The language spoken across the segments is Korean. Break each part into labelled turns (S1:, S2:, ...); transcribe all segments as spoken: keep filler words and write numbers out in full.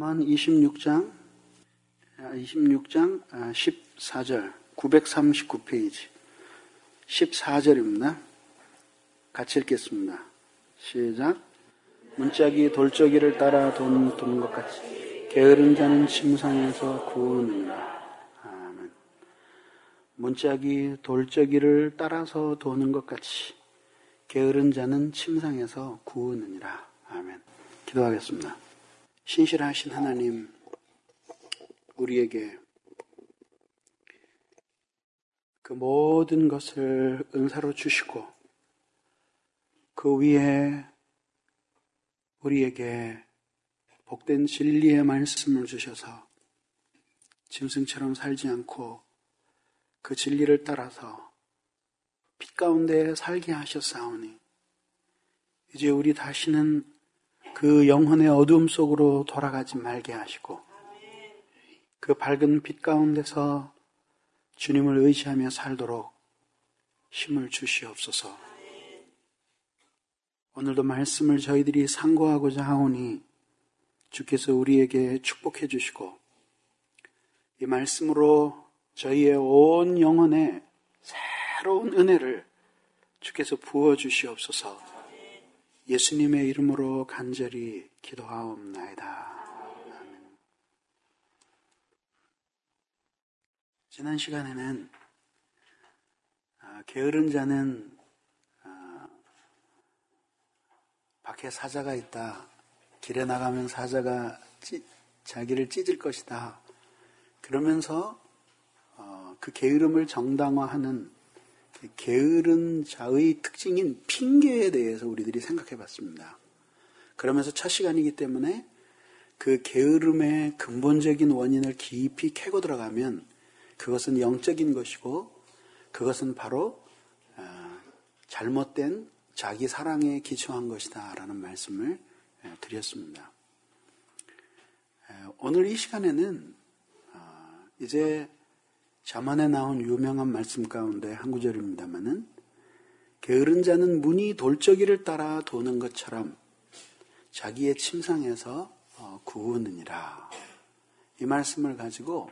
S1: 잠언 이십육 장, 이십육 장 십사 절, 구백삼십구 페이지, 십사 절입니다. 같이 읽겠습니다. 시작. 문짝이 돌적이를 따라 도는 것 같이 게으른 자는 침상에서 구우느니라. 아멘. 문짝이 돌적이를 따라서 도는 것 같이 게으른 자는 침상에서 구우느니라. 아멘. 기도하겠습니다. 신실하신 하나님, 우리에게 그 모든 것을 은사로 주시고 그 위에 우리에게 복된 진리의 말씀을 주셔서 짐승처럼 살지 않고 그 진리를 따라서 빛 가운데 살게 하셨사오니 이제 우리 다시는 그 영혼의 어두움 속으로 돌아가지 말게 하시고 그 밝은 빛 가운데서 주님을 의지하며 살도록 힘을 주시옵소서. 오늘도 말씀을 저희들이 상고하고자 하오니 주께서 우리에게 축복해 주시고 이 말씀으로 저희의 온 영혼에 새로운 은혜를 주께서 부어 주시옵소서. 예수님의 이름으로 간절히 기도하옵나이다. 아멘. 지난 시간에는 게으른 자는 밖에 사자가 있다. 길에 나가면 사자가 찌, 자기를 찢을 것이다. 그러면서 어, 그 게으름을 정당화하는 게으른 자의 특징인 핑계에 대해서 우리들이 생각해 봤습니다. 그러면서 첫 시간이기 때문에 그 게으름의 근본적인 원인을 깊이 캐고 들어가면 그것은 영적인 것이고 그것은 바로 어, 잘못된 자기 사랑에 기초한 것이다 라는 말씀을 드렸습니다. 오늘 이 시간에는 이제 잠언에 나온 유명한 말씀 가운데 한 구절입니다마는 게으른 자는 문이 돌적이를 따라 도는 것처럼 자기의 침상에서 구우느니라. 이 말씀을 가지고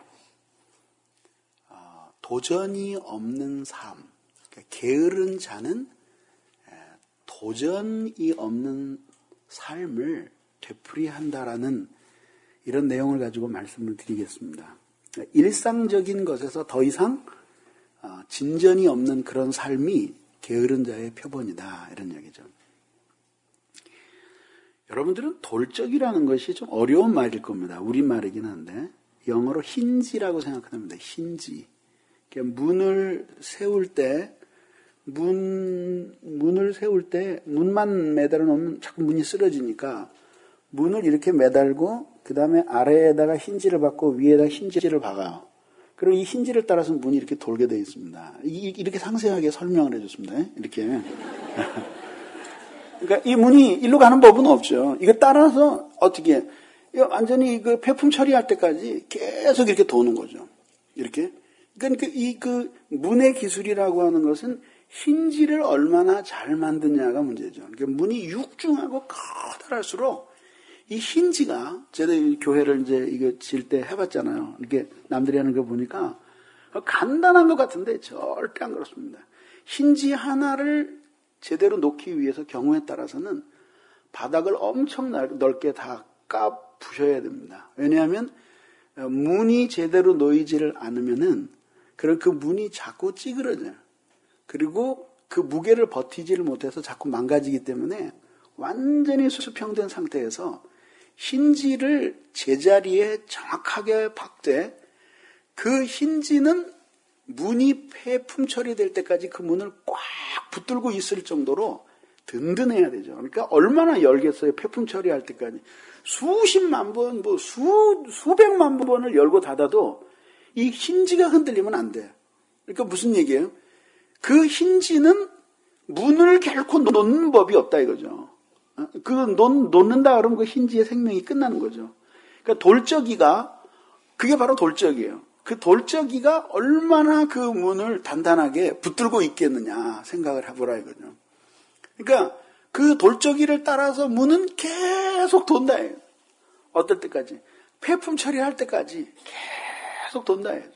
S1: 도전이 없는 삶, 그러니까 게으른 자는 도전이 없는 삶을 되풀이한다라는 이런 내용을 가지고 말씀을 드리겠습니다. 일상적인 것에서 더 이상 진전이 없는 그런 삶이 게으른 자의 표본이다 이런 얘기죠. 여러분들은 돌적이라는 것이 좀 어려운 말일 겁니다. 우리말이긴 한데 영어로 힌지라고 생각합니다. 힌지. 문을 세울 때 문, 문을 세울 때 문만 매달아 놓으면 자꾸 문이 쓰러지니까 문을 이렇게 매달고 그 다음에 아래에다가 힌지를 박고 위에다가 힌지를 박아요. 그리고 이 힌지를 따라서 문이 이렇게 돌게 되어 있습니다. 이렇게 상세하게 설명을 해줬습니다. 이렇게. 그러니까 이 문이 일로 가는 법은 없죠. 이거 따라서 어떻게, 완전히 그 폐품 처리할 때까지 계속 이렇게 도는 거죠. 이렇게. 그러니까 이 그 문의 기술이라고 하는 것은 힌지를 얼마나 잘 만드냐가 문제죠. 그러니까 문이 육중하고 커다랄수록 이 힌지가, 제가 교회를 이제 이거 질 때 해봤잖아요. 이렇게 남들이 하는 거 보니까 간단한 것 같은데 절대 안 그렇습니다. 힌지 하나를 제대로 놓기 위해서 경우에 따라서는 바닥을 엄청 넓게 다 까 부셔야 됩니다. 왜냐하면 문이 제대로 놓이지를 않으면은 그럼 그 문이 자꾸 찌그러져요. 그리고 그 무게를 버티지를 못해서 자꾸 망가지기 때문에 완전히 수평된 상태에서 힌지를 제자리에 정확하게 박되 그 힌지는 문이 폐품 처리될 때까지 그 문을 꽉 붙들고 있을 정도로 든든해야 되죠. 그러니까 얼마나 열겠어요. 폐품 처리할 때까지. 수십만 번, 뭐 수, 수백만 번을 열고 닫아도 이 힌지가 흔들리면 안 돼. 그러니까 무슨 얘기예요? 그 힌지는 문을 결코 놓는 법이 없다 이거죠. 그 놓, 놓는다 그러면 그 힌지의 생명이 끝나는 거죠. 그러니까 돌적이가, 그게 바로 돌적이에요. 그 돌적이가 얼마나 그 문을 단단하게 붙들고 있겠느냐 생각을 해보라 이거죠. 그러니까 그 돌적이를 따라서 문은 계속 돈다. 어떨 때까지? 폐품 처리할 때까지 계속 돈다 해야죠.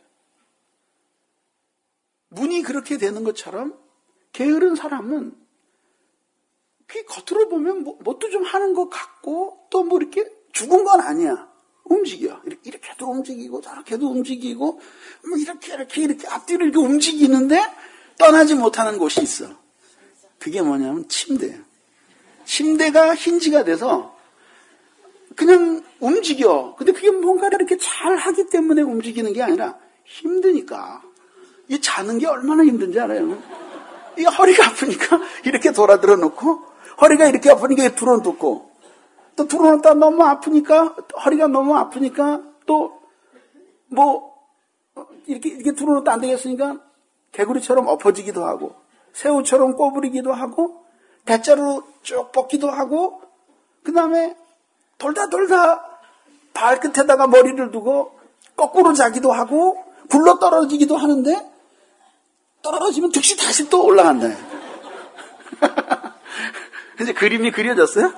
S1: 문이 그렇게 되는 것처럼 게으른 사람은 그 겉으로 보면 뭐, 뭣도 좀 하는 것 같고 또 뭐 이렇게 죽은 건 아니야. 움직여. 이렇게, 이렇게도 움직이고 저렇게도 움직이고 뭐 이렇게 이렇게 이렇게 앞뒤로 이렇게 움직이는데 떠나지 못하는 곳이 있어. 그게 뭐냐면 침대예요. 침대가 힌지가 돼서 그냥 움직여. 근데 그게 뭔가를 이렇게 잘 하기 때문에 움직이는 게 아니라 힘드니까. 이 자는 게 얼마나 힘든지 알아요? 이 허리가 아프니까 이렇게 돌아들어 놓고, 허리가 이렇게 아프니까 들어 놓고, 또 들어 놓다 너무 아프니까, 허리가 너무 아프니까, 또, 뭐, 이렇게, 이렇게 들어 놓다 안 되겠으니까, 개구리처럼 엎어지기도 하고, 새우처럼 꼬부리기도 하고, 대자로 쭉 뻗기도 하고, 그 다음에 돌다 돌다 발끝에다가 머리를 두고, 거꾸로 자기도 하고, 굴러 떨어지기도 하는데, 떨어지면 즉시 다시 또 올라간다. 이제 그림이 그려졌어요?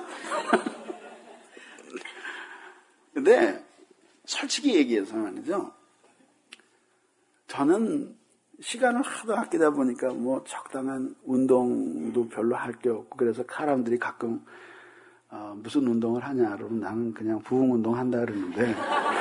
S1: 근데 솔직히 얘기해서 말이죠. 저는 시간을 하도 아끼다 보니까 뭐 적당한 운동도 별로 할 게 없고, 그래서 사람들이 가끔 어, 무슨 운동을 하냐 그러면 나는 그냥 부흥 운동 한다 그러는데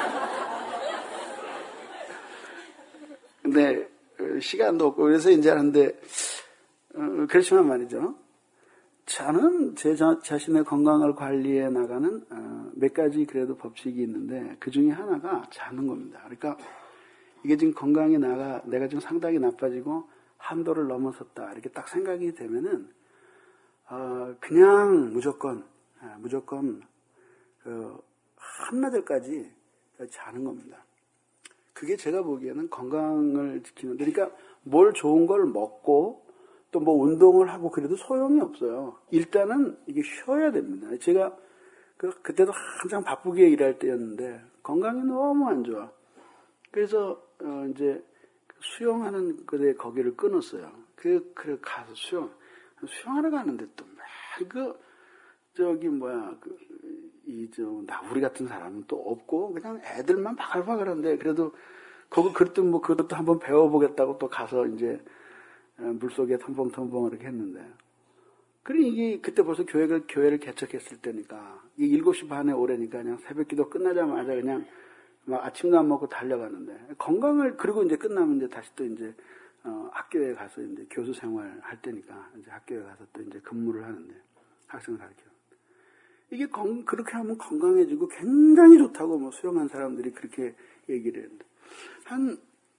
S1: 근데 시간도 없고 그래서 이제 하는데 어, 그렇지만 말이죠. 저는 제 자, 자신의 건강을 관리해 나가는 어, 몇 가지 그래도 법칙이 있는데 그 중에 하나가 자는 겁니다. 그러니까 이게 지금 건강이 나가 내가 지금 상당히 나빠지고 한도를 넘어섰다 이렇게 딱 생각이 되면은 어, 그냥 무조건 아, 무조건 그 한나절까지 자는 겁니다. 그게 제가 보기에는 건강을 지키는, 그러니까 뭘 좋은 걸 먹고 또 뭐 운동을 하고 그래도 소용이 없어요. 일단은 이게 쉬어야 됩니다. 제가 그, 그때도 한창 바쁘게 일할 때였는데 건강이 너무 안 좋아. 그래서 어, 이제 수영하는 그대 거기를 끊었어요. 그, 그래 가서 수영, 수영하러 가는데 또 막 그 저기 뭐야 그, 이 저 나우리 같은 사람은 또 없고 그냥 애들만 바글바글한데 그래도 거기 그랬더니 뭐 그것도 한번 배워보겠다고 또 가서 이제 물속에 텀벙텀벙 이렇게 했는데, 그래 이게 그때 벌써 교회를 교회를 개척했을 때니까 이 일곱 시 반에 오래니까 그냥 새벽기도 끝나자마자 그냥 막 아침도 안 먹고 달려가는데 건강을, 그리고 이제 끝나면 이제 다시 또 이제 어, 학교에 가서 이제 교수 생활 할 때니까 이제 학교에 가서 또 이제 근무를 하는데 학생을 가르쳐. 이게 건, 그렇게 하면 건강해지고 굉장히 좋다고 뭐 수영한 사람들이 그렇게 얘기를 했는데 한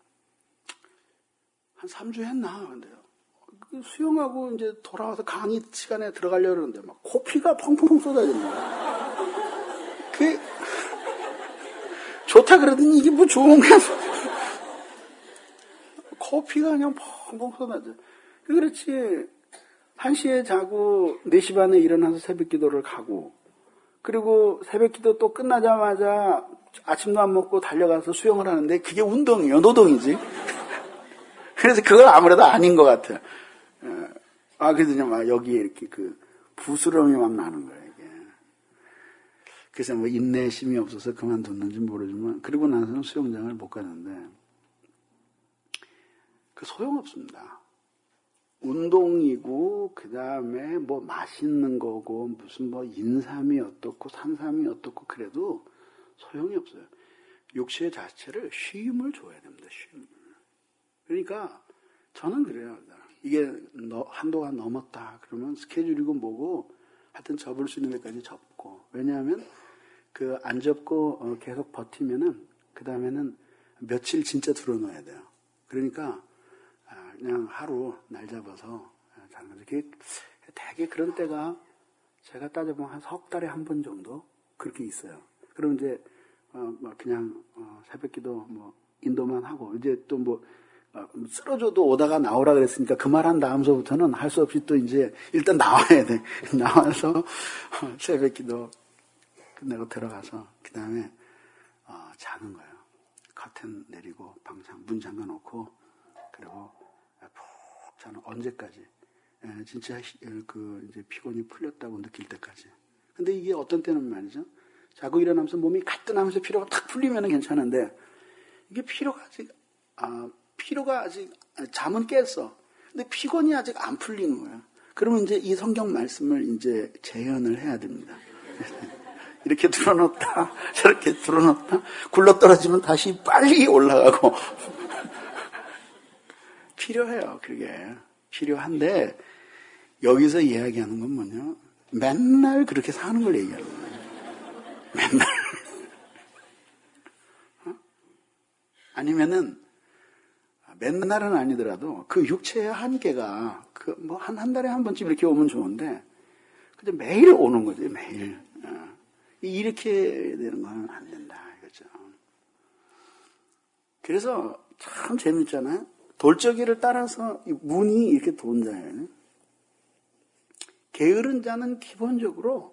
S1: 한 삼 주 했나? 근데요. 수영하고 이제 돌아와서 강의 시간에 들어가려고 그러는데 막 코피가 펑펑 쏟아지는 거야. 그게 좋다 그러더니 이게 뭐 좋은 거야. 코피가 그냥 펑펑 쏟아져. 그렇지. 한 시에 자고 네 시 반에 일어나서 새벽 기도를 가고, 그리고 새벽 기도 또 끝나자마자 아침도 안 먹고 달려가서 수영을 하는데 그게 운동이에요. 노동이지. 그래서 그건 아무래도 아닌 것 같아요. 아, 그래서 막 여기에 이렇게 그 부스럼이 막 나는 거예요, 이게. 그래서 뭐 인내심이 없어서 그만뒀는지 모르지만, 그러고 나서는 수영장을 못 가는데, 그 소용없습니다. 운동이고, 그 다음에 뭐 맛있는 거고, 무슨 뭐 인삼이 어떻고, 산삼이 어떻고, 그래도 소용이 없어요. 육체 자체를 쉼을 줘야 됩니다, 쉼을. 그러니까 저는 그래요. 이게 한도가 넘었다 그러면 스케줄이고 뭐고 하여튼 접을 수 있는 데까지 접고, 왜냐하면 그 안 접고 계속 버티면은 그 다음에는 며칠 진짜 들어놓아야 돼요. 그러니까 그냥 하루 날 잡아서 자는 거죠. 그게 되게 그런 때가 제가 따져보면 한 석 달에 한 번 정도 그렇게 있어요. 그럼 이제 어 그냥 어 새벽기도 뭐 인도만 하고 이제 또 뭐 쓰러져도 오다가 나오라 그랬으니까 그 말 한 다음서부터는 할 수 없이 또 이제 일단 나와야 돼. 나와서 새벽 기도 끝내고 들어가서 그 다음에 어, 자는 거예요. 커튼 내리고 방창 문 잠가 놓고, 그리고 푹 자는, 언제까지? 에, 진짜 그 이제 피곤이 풀렸다고 느낄 때까지. 근데 이게 어떤 때는 말이죠. 자고 일어나면서 몸이 가뜩하면서 피로가 탁 풀리면 괜찮은데 이게 피로가 아직 아, 피로가 아직 잠은 깼어. 근데 피곤이 아직 안 풀리는 거야. 그러면 이제 이 성경 말씀을 이제 재현을 해야 됩니다. 이렇게 들어놓다 저렇게 들어놓다 굴러떨어지면 다시 빨리 올라가고 필요해요. 그게 필요한데 여기서 이야기하는 건 뭐냐? 맨날 그렇게 사는 걸 얘기하는 거예요. 맨날. 어? 아니면은 맨날은 아니더라도 그 육체의 한계가 그 뭐 한 한 달에 한 번쯤 이렇게 오면 좋은데 근데 매일 오는 거죠. 매일. 어. 이렇게 되는 건 안 된다 이거죠. 그래서 참 재밌잖아요. 돌적이를 따라서 문이 이렇게 돈 자예요. 게으른 자는 기본적으로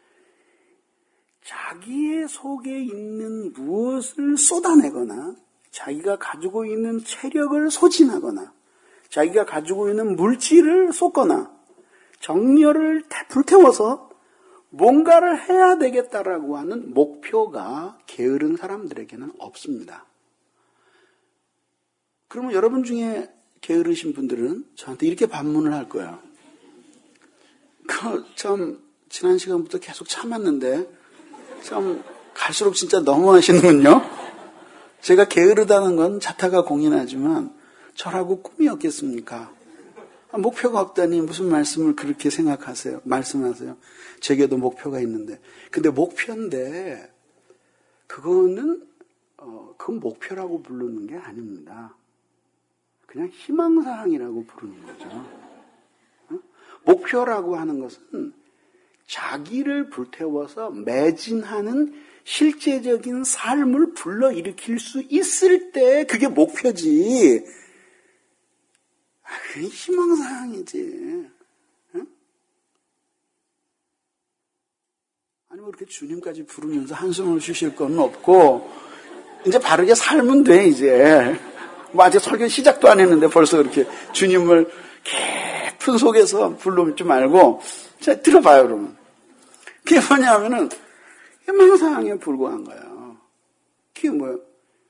S1: 자기의 속에 있는 무엇을 쏟아내거나 자기가 가지고 있는 체력을 소진하거나 자기가 가지고 있는 물질을 쏟거나 정열을 불태워서 뭔가를 해야 되겠다라고 하는 목표가 게으른 사람들에게는 없습니다. 그러면 여러분 중에 게으르신 분들은 저한테 이렇게 반문을 할 거예요. 그 참 지난 시간부터 계속 참았는데 참 갈수록 진짜 너무하시는군요. 제가 게으르다는 건 자타가 공인하지만 저라고 꿈이었겠습니까? 목표가 없다니 무슨 말씀을 그렇게 생각하세요? 말씀하세요. 제게도 목표가 있는데. 근데 목표인데 그거는 어, 그건 목표라고 부르는 게 아닙니다. 그냥 희망사항이라고 부르는 거죠. 어? 목표라고 하는 것은 자기를 불태워서 매진하는 실제적인 삶을 불러일으킬 수 있을 때 그게 목표지. 아, 그게 희망사항이지. 응? 아니 뭐 이렇게 주님까지 부르면서 한숨을 쉬실 건 없고 이제 바르게 살면 돼 이제. 뭐 아직 설교 시작도 안 했는데 벌써 그렇게 주님을 깊은 속에서 불러줄 말고 자 들어봐요 그러면. 그게 뭐냐면은 희망사항에 불과한 거예요. 그게 뭐예요?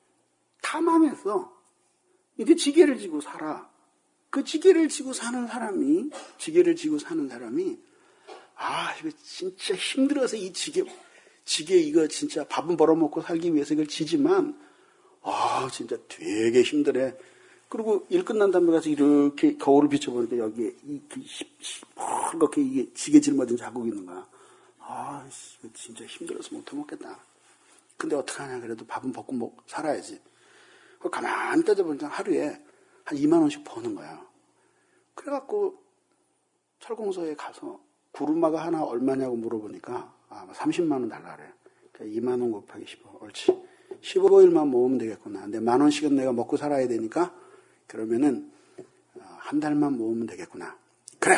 S1: 탐함에서 이게 지게를 지고 살아. 그 지게를 지고 사는 사람이 지게를 지고 사는 사람이 아 이거 진짜 힘들어서 이 지게 지게 이거 진짜 밥은 벌어먹고 살기 위해서 이걸 지지만 아 진짜 되게 힘들어. 그리고 일 끝난 다음에 가서 이렇게 거울을 비춰보니까 여기에 이렇게 이렇게 이게 지게 짊어진 자국이 있는 거야. 아 진짜 힘들어서 못 해먹겠다. 근데 어떡하냐 그래도 밥은 먹고 먹 살아야지. 가만히 따져보니까 하루에 한 이만 원씩 버는 거야. 그래갖고 철공소에 가서 구루마가 하나 얼마냐고 물어보니까 아, 삼십만 원 달라 그래. 그러니까 이만 원 곱하기 십오. 옳지. 십오 일만 모으면 되겠구나. 근데 만 원씩은 내가 먹고 살아야 되니까 그러면은 한 달만 모으면 되겠구나. 그래.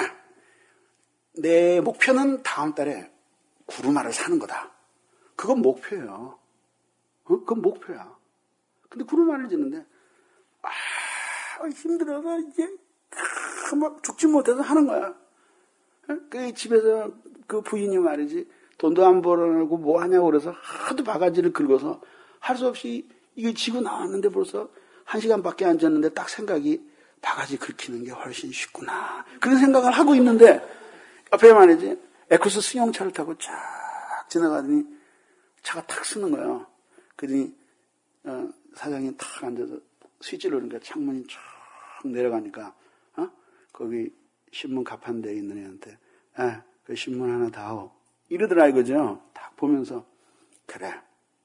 S1: 내 목표는 다음 달에 구루마를 사는 거다. 그건 목표예요. 어? 그건 목표야. 근데 구루마를 짓는데 아 힘들어서 이제 막 죽지 못해서 하는 거야. 그 집에서 그 부인이 말이지 돈도 안 벌어내고 뭐 하냐고 그래서 하도 바가지를 긁어서 할 수 없이 이게 지고 나왔는데 벌써 한 시간밖에 안 잤는데 딱 생각이 바가지 긁히는 게 훨씬 쉽구나. 그런 생각을 하고 있는데 앞에 말이지 에쿠스 승용차를 타고 쫙 지나가더니 차가 탁 쓰는 거예요. 그러더니 어, 사장이 탁 앉아서 스위치를 누르니까 창문이 쫙 내려가니까 어? 거기 신문 가판대에 있는 애한테 아, 그 신문 하나 다오 이러더라 이거죠. 딱 보면서 그래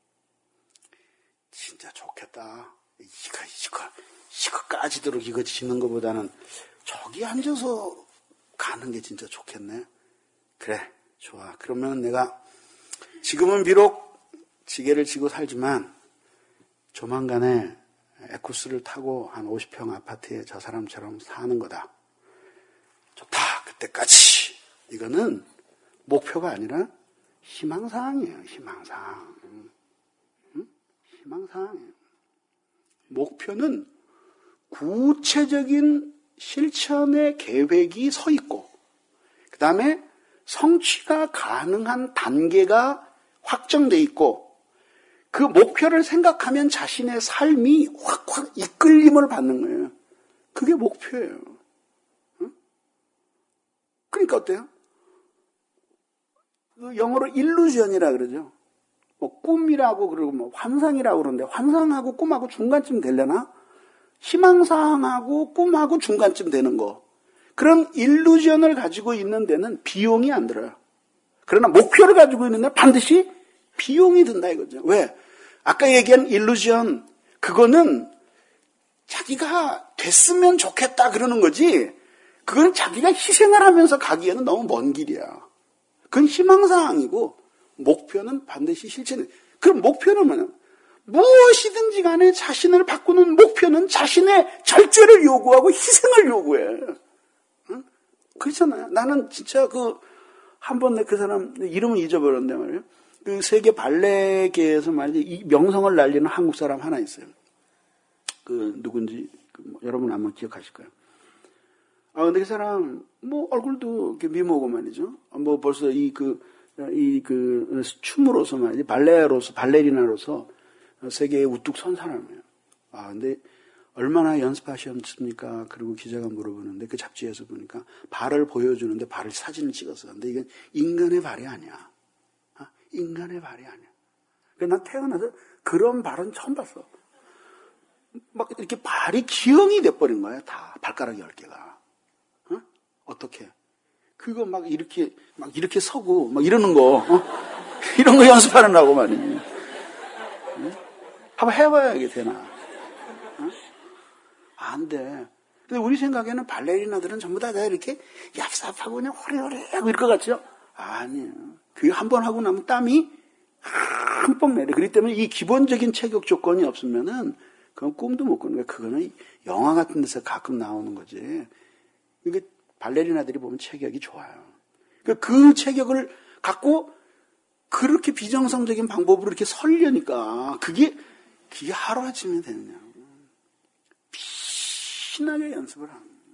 S1: 진짜 좋겠다. 이거 이거 이거 까지도록 이거 짓는 것보다는 저기 앉아서 가는 게 진짜 좋겠네. 그래 좋아. 그러면 내가 지금은 비록 지게를 지고 살지만 조만간에 에쿠스를 타고 한 오십 평 아파트에 저 사람처럼 사는 거다. 좋다. 그때까지. 이거는 목표가 아니라 희망사항이에요. 희망사항. 응? 희망사항이에요. 목표는 구체적인 실천의 계획이 서 있고 그 다음에 성취가 가능한 단계가 확정돼 있고 그 목표를 생각하면 자신의 삶이 확확 이끌림을 받는 거예요. 그게 목표예요. 응? 그러니까 어때요? 그 영어로 일루전이라 그러죠. 뭐 꿈이라고 그러고 뭐 환상이라고 그러는데 환상하고 꿈하고 중간쯤 되려나? 희망사항하고 꿈하고 중간쯤 되는 거. 그런 일루전을 가지고 있는 데는 비용이 안 들어요. 그러나 목표를 가지고 있는 데는 반드시 비용이 든다 이거죠. 왜? 아까 얘기한 일루전, 그거는 자기가 됐으면 좋겠다 그러는 거지, 그건 자기가 희생을 하면서 가기에는 너무 먼 길이야. 그건 희망사항이고, 목표는 반드시 실천해. 그럼 목표는 뭐냐? 무엇이든지 간에 자신을 바꾸는 목표는 자신의 절제를 요구하고 희생을 요구해. 응? 그렇잖아요. 나는 진짜 그, 한 번 그 사람 이름은 잊어버렸는데 말이에요. 그 세계 발레계에서 말이지 이 명성을 날리는 한국 사람 하나 있어요. 그 누군지 그 뭐 여러분 아마 기억하실 거예요. 아 근데 그 사람 뭐 얼굴도 이렇게 미모고 말이죠. 뭐 벌써 이 그 이 그 춤으로서 말이지 발레로서 발레리나로서 세계에 우뚝 선 사람이에요. 아 근데 얼마나 연습하셨습니까? 그리고 기자가 물어보는데 그 잡지에서 보니까 발을 보여주는데 발을 사진을 찍었어. 근데 이건 인간의 발이 아니야. 인간의 발이 아니야. 그래서 난 태어나서 그런 발은 처음 봤어. 막 이렇게 발이 기형이 돼버린 거야. 다 발가락 열 개가. 어? 어떻게? 그거 막 이렇게 막 이렇게 서고 막 이러는 거, 어? 이런 거 연습하느라고 말이지. 어? 한번 해봐야 이게 되나? 어? 안 돼. 근데 우리 생각에는 발레리나들은 전부 다 이렇게 얍삽하고 그냥 호리호리하고 이럴 것 같죠? 아니에요. 그게 한 번 하고 나면 땀이 흠뻑 내려. 그렇기 때문에 이 기본적인 체격 조건이 없으면은 그건 꿈도 못 꾸는 거예요. 그거는 영화 같은 데서 가끔 나오는 거지. 이게 발레리나들이 보면 체격이 좋아요. 그 체격을 갖고 그렇게 비정상적인 방법으로 이렇게 설려니까 그게 그게 하루아침에 되느냐. 신나게 연습을 하는 거예요.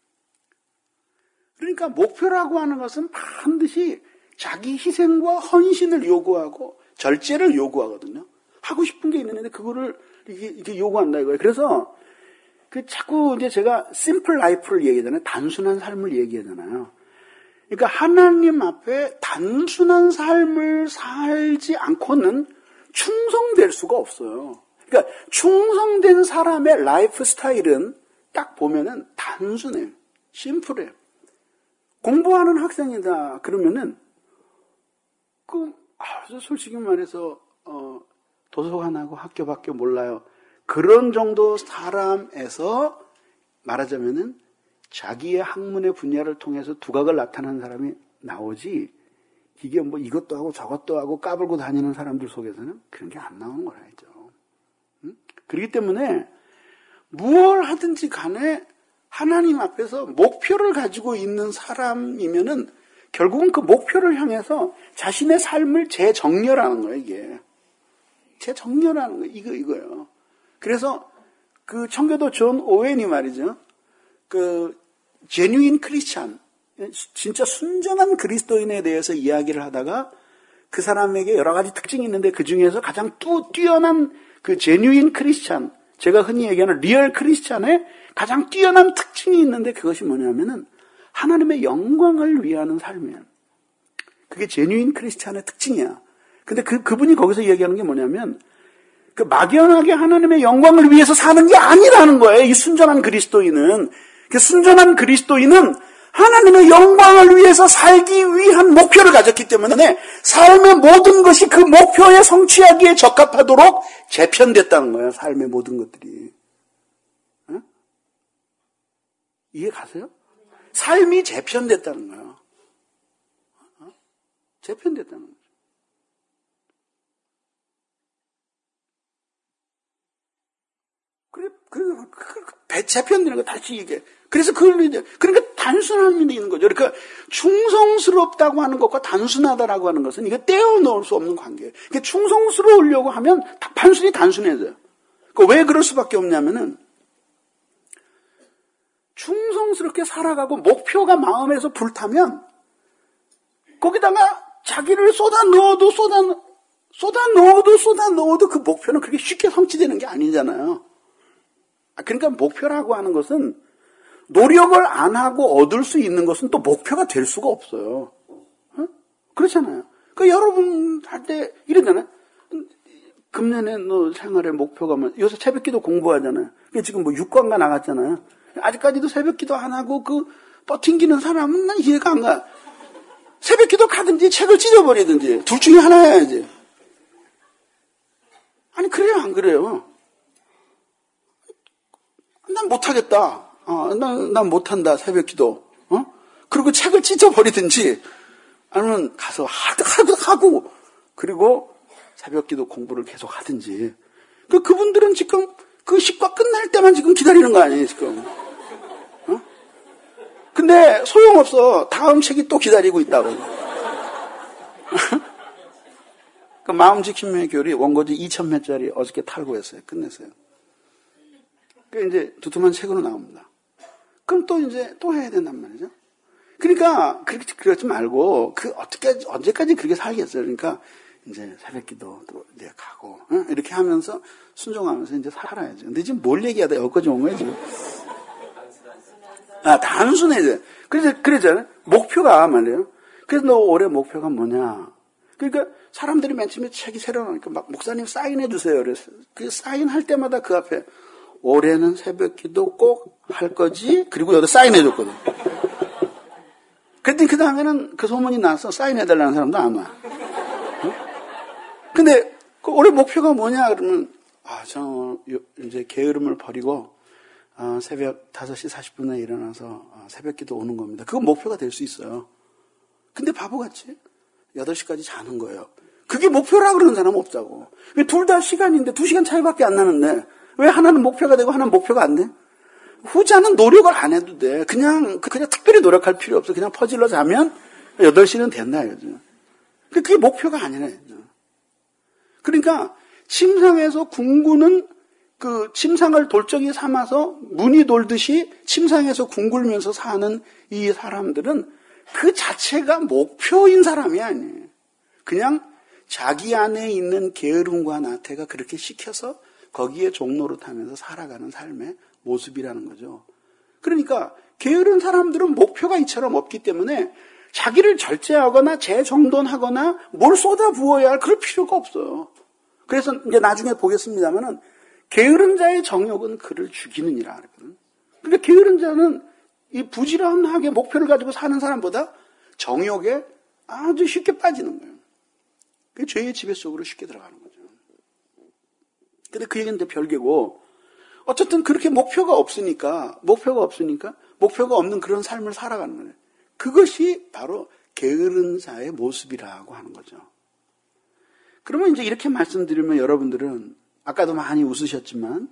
S1: 그러니까 목표라고 하는 것은 반드시 자기 희생과 헌신을 요구하고 절제를 요구하거든요. 하고 싶은 게 있는데 그거를 이게, 이게 요구한다 이거예요. 그래서 그 자꾸 이제 제가 심플 라이프를 얘기하잖아요. 단순한 삶을 얘기하잖아요. 그러니까 하나님 앞에 단순한 삶을 살지 않고는 충성될 수가 없어요. 그러니까 충성된 사람의 라이프 스타일은 딱 보면은 단순해요. 심플해요. 공부하는 학생이다 그러면은 그 아, 솔직히 말해서 어, 도서관하고 학교밖에 몰라요. 그런 정도 사람에서 말하자면은 자기의 학문의 분야를 통해서 두각을 나타내는 사람이 나오지, 이게 뭐 이것도 하고 저것도 하고 까불고 다니는 사람들 속에서는 그런 게 안 나오는 거라죠. 응? 그렇기 때문에 무엇 하든지 간에 하나님 앞에서 목표를 가지고 있는 사람이면은 결국은 그 목표를 향해서 자신의 삶을 재정렬하는 거예요, 이게. 재정렬하는 거예요. 이거, 이거예요. 그래서 그 청교도 존 오웬이 말이죠. 그, genuine Christian, 진짜 순전한 그리스도인에 대해서 이야기를 하다가 그 사람에게 여러 가지 특징이 있는데 그 중에서 가장 또 뛰어난 그 genuine Christian, 제가 흔히 얘기하는 리얼 크리스찬의 가장 뛰어난 특징이 있는데 그것이 뭐냐면은 하나님의 영광을 위하는 삶이에요. 그게 제뉴인 크리스찬의 특징이야. 근데 그, 그분이 거기서 얘기하는 게 뭐냐면 그 막연하게 하나님의 영광을 위해서 사는 게 아니라는 거예요. 이 순전한 그리스도인은. 그 순전한 그리스도인은 하나님의 영광을 위해서 살기 위한 목표를 가졌기 때문에 삶의 모든 것이 그 목표에 성취하기에 적합하도록 재편됐다는 거예요. 삶의 모든 것들이. 어? 이해 가세요? 삶이 재편됐다는 거예요. 어? 재편됐다는 거죠. 그래, 그, 그, 재편되는 거 다시 이게. 그래서 그걸 이제, 그러니까 단순함이 있는 거죠. 그러니까 충성스럽다고 하는 것과 단순하다라고 하는 것은 이게 떼어놓을 수 없는 관계예요. 그러니까 충성스러우려고 하면 단순히 단순해져요. 그러니까 왜 그럴 수밖에 없냐면은 충성스럽게 살아가고 목표가 마음에서 불타면 거기다가 자기를 쏟아 넣어도 쏟아 쏟아 넣어도 쏟아 넣어도 그 목표는 그렇게 쉽게 성취되는 게 아니잖아요. 그러니까 목표라고 하는 것은 노력을 안 하고 얻을 수 있는 것은 또 목표가 될 수가 없어요. 어? 그렇잖아요. 그러니까 여러분 할 때 이러잖아요. 금년에 너 생활의 목표가 뭐, 요새 새벽기도 공부하잖아요. 지금 뭐 육관가 나갔잖아요. 아직까지도 새벽기도 안 하고 그 버팅기는 사람은 난 이해가 안 가. 새벽기도 가든지 책을 찢어버리든지 둘 중에 하나 해야지. 아니 그래요 안 그래요? 난 못하겠다. 어, 난, 난 못한다 새벽기도. 어? 그리고 책을 찢어버리든지 아니면 가서 하도 하도 하고 그리고 새벽기도 공부를 계속 하든지. 그 그분들은 지금 그 식과 끝날 때만 지금 기다리는 거 아니에요 지금? 어? 근데 소용없어. 다음 책이 또 기다리고 있다고. 그 마음지킴의 교리 원고지 이천 회짜리 어저께 탈고했어요. 끝냈어요. 그 이제 두툼한 책으로 나옵니다. 그럼 또 이제 또 해야 된단 말이죠. 그러니까 그렇게 그러지 말고 그 어떻게 언제까지 그렇게 살겠어요. 그러니까 이제 새벽기도 또 이제 가고 응? 이렇게 하면서 순종하면서 이제 살아야죠. 근데 지금 뭘 얘기하다 여기까지 온 거예요 지금? 아 단순해져. 그래서 그러잖아요. 목표가 말이에요. 그래서 너 올해 목표가 뭐냐? 그러니까 사람들이 맨 처음에 책이 새로 나오니까 막 목사님 사인해 주세요. 그래서 그 사인할 때마다 그 앞에 올해는 새벽기도 꼭 할 거지. 그리고 여기 사인해 줬거든. 그랬더니 그 다음에는 그 소문이 나서 사인해 달라는 사람도 안 와. 응? 근데 그 올해 목표가 뭐냐 그러면 아, 저 이제 게으름을 버리고 어, 새벽 다섯 시 사십 분에 일어나서 어, 새벽기도 오는 겁니다. 그건 목표가 될 수 있어요. 근데 바보같이 여덟 시까지 자는 거예요. 그게 목표라 그러는 사람은 없다고. 둘 다 시간인데 두 시간 차이밖에 안 나는데 왜 하나는 목표가 되고 하나는 목표가 안 돼? 후자는 노력을 안 해도 돼. 그냥 그냥 특별히 노력할 필요 없어. 그냥 퍼질러 자면 여덟 시는 된다 이거죠. 근데 그게 목표가 아니라. 그러니까 침상에서 궁구는 그 침상을 돌적이 삼아서 문이 돌듯이 침상에서 궁굴면서 사는 이 사람들은 그 자체가 목표인 사람이 아니에요. 그냥 자기 안에 있는 게으름과 나태가 그렇게 시켜서 거기에 종로로 타면서 살아가는 삶의 모습이라는 거죠. 그러니까 게으른 사람들은 목표가 이처럼 없기 때문에 자기를 절제하거나 재정돈하거나 뭘 쏟아부어야 할 그럴 필요가 없어요. 그래서 이제 나중에 보겠습니다만은 게으른 자의 정욕은 그를 죽이느니라 그랬거든. 그러니까 게으른 자는 이 부지런하게 목표를 가지고 사는 사람보다 정욕에 아주 쉽게 빠지는 거예요. 그게 죄의 지배 속으로 쉽게 들어가는 거죠. 근데 그 얘기는 별개고, 어쨌든 그렇게 목표가 없으니까, 목표가 없으니까, 목표가 없는 그런 삶을 살아가는 거예요. 그것이 바로 게으른 자의 모습이라고 하는 거죠. 그러면 이제 이렇게 말씀드리면 여러분들은, 아까도 많이 웃으셨지만,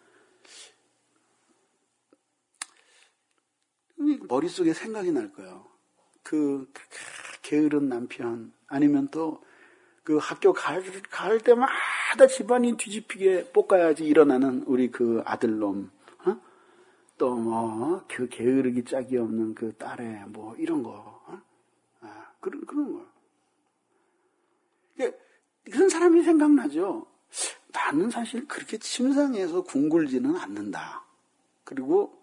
S1: 머릿속에 생각이 날 거예요. 그, 그 게으른 남편, 아니면 또, 그 학교 갈, 갈 때마다 집안이 뒤집히게 볶아야지 일어나는 우리 그 아들놈, 어? 또 뭐, 그 게으르기 짝이 없는 그 딸의 뭐, 이런 거, 어? 아, 그런, 그런 거. 그런 사람이 생각나죠? 나는 사실 그렇게 침상에서 궁굴지는 않는다. 그리고,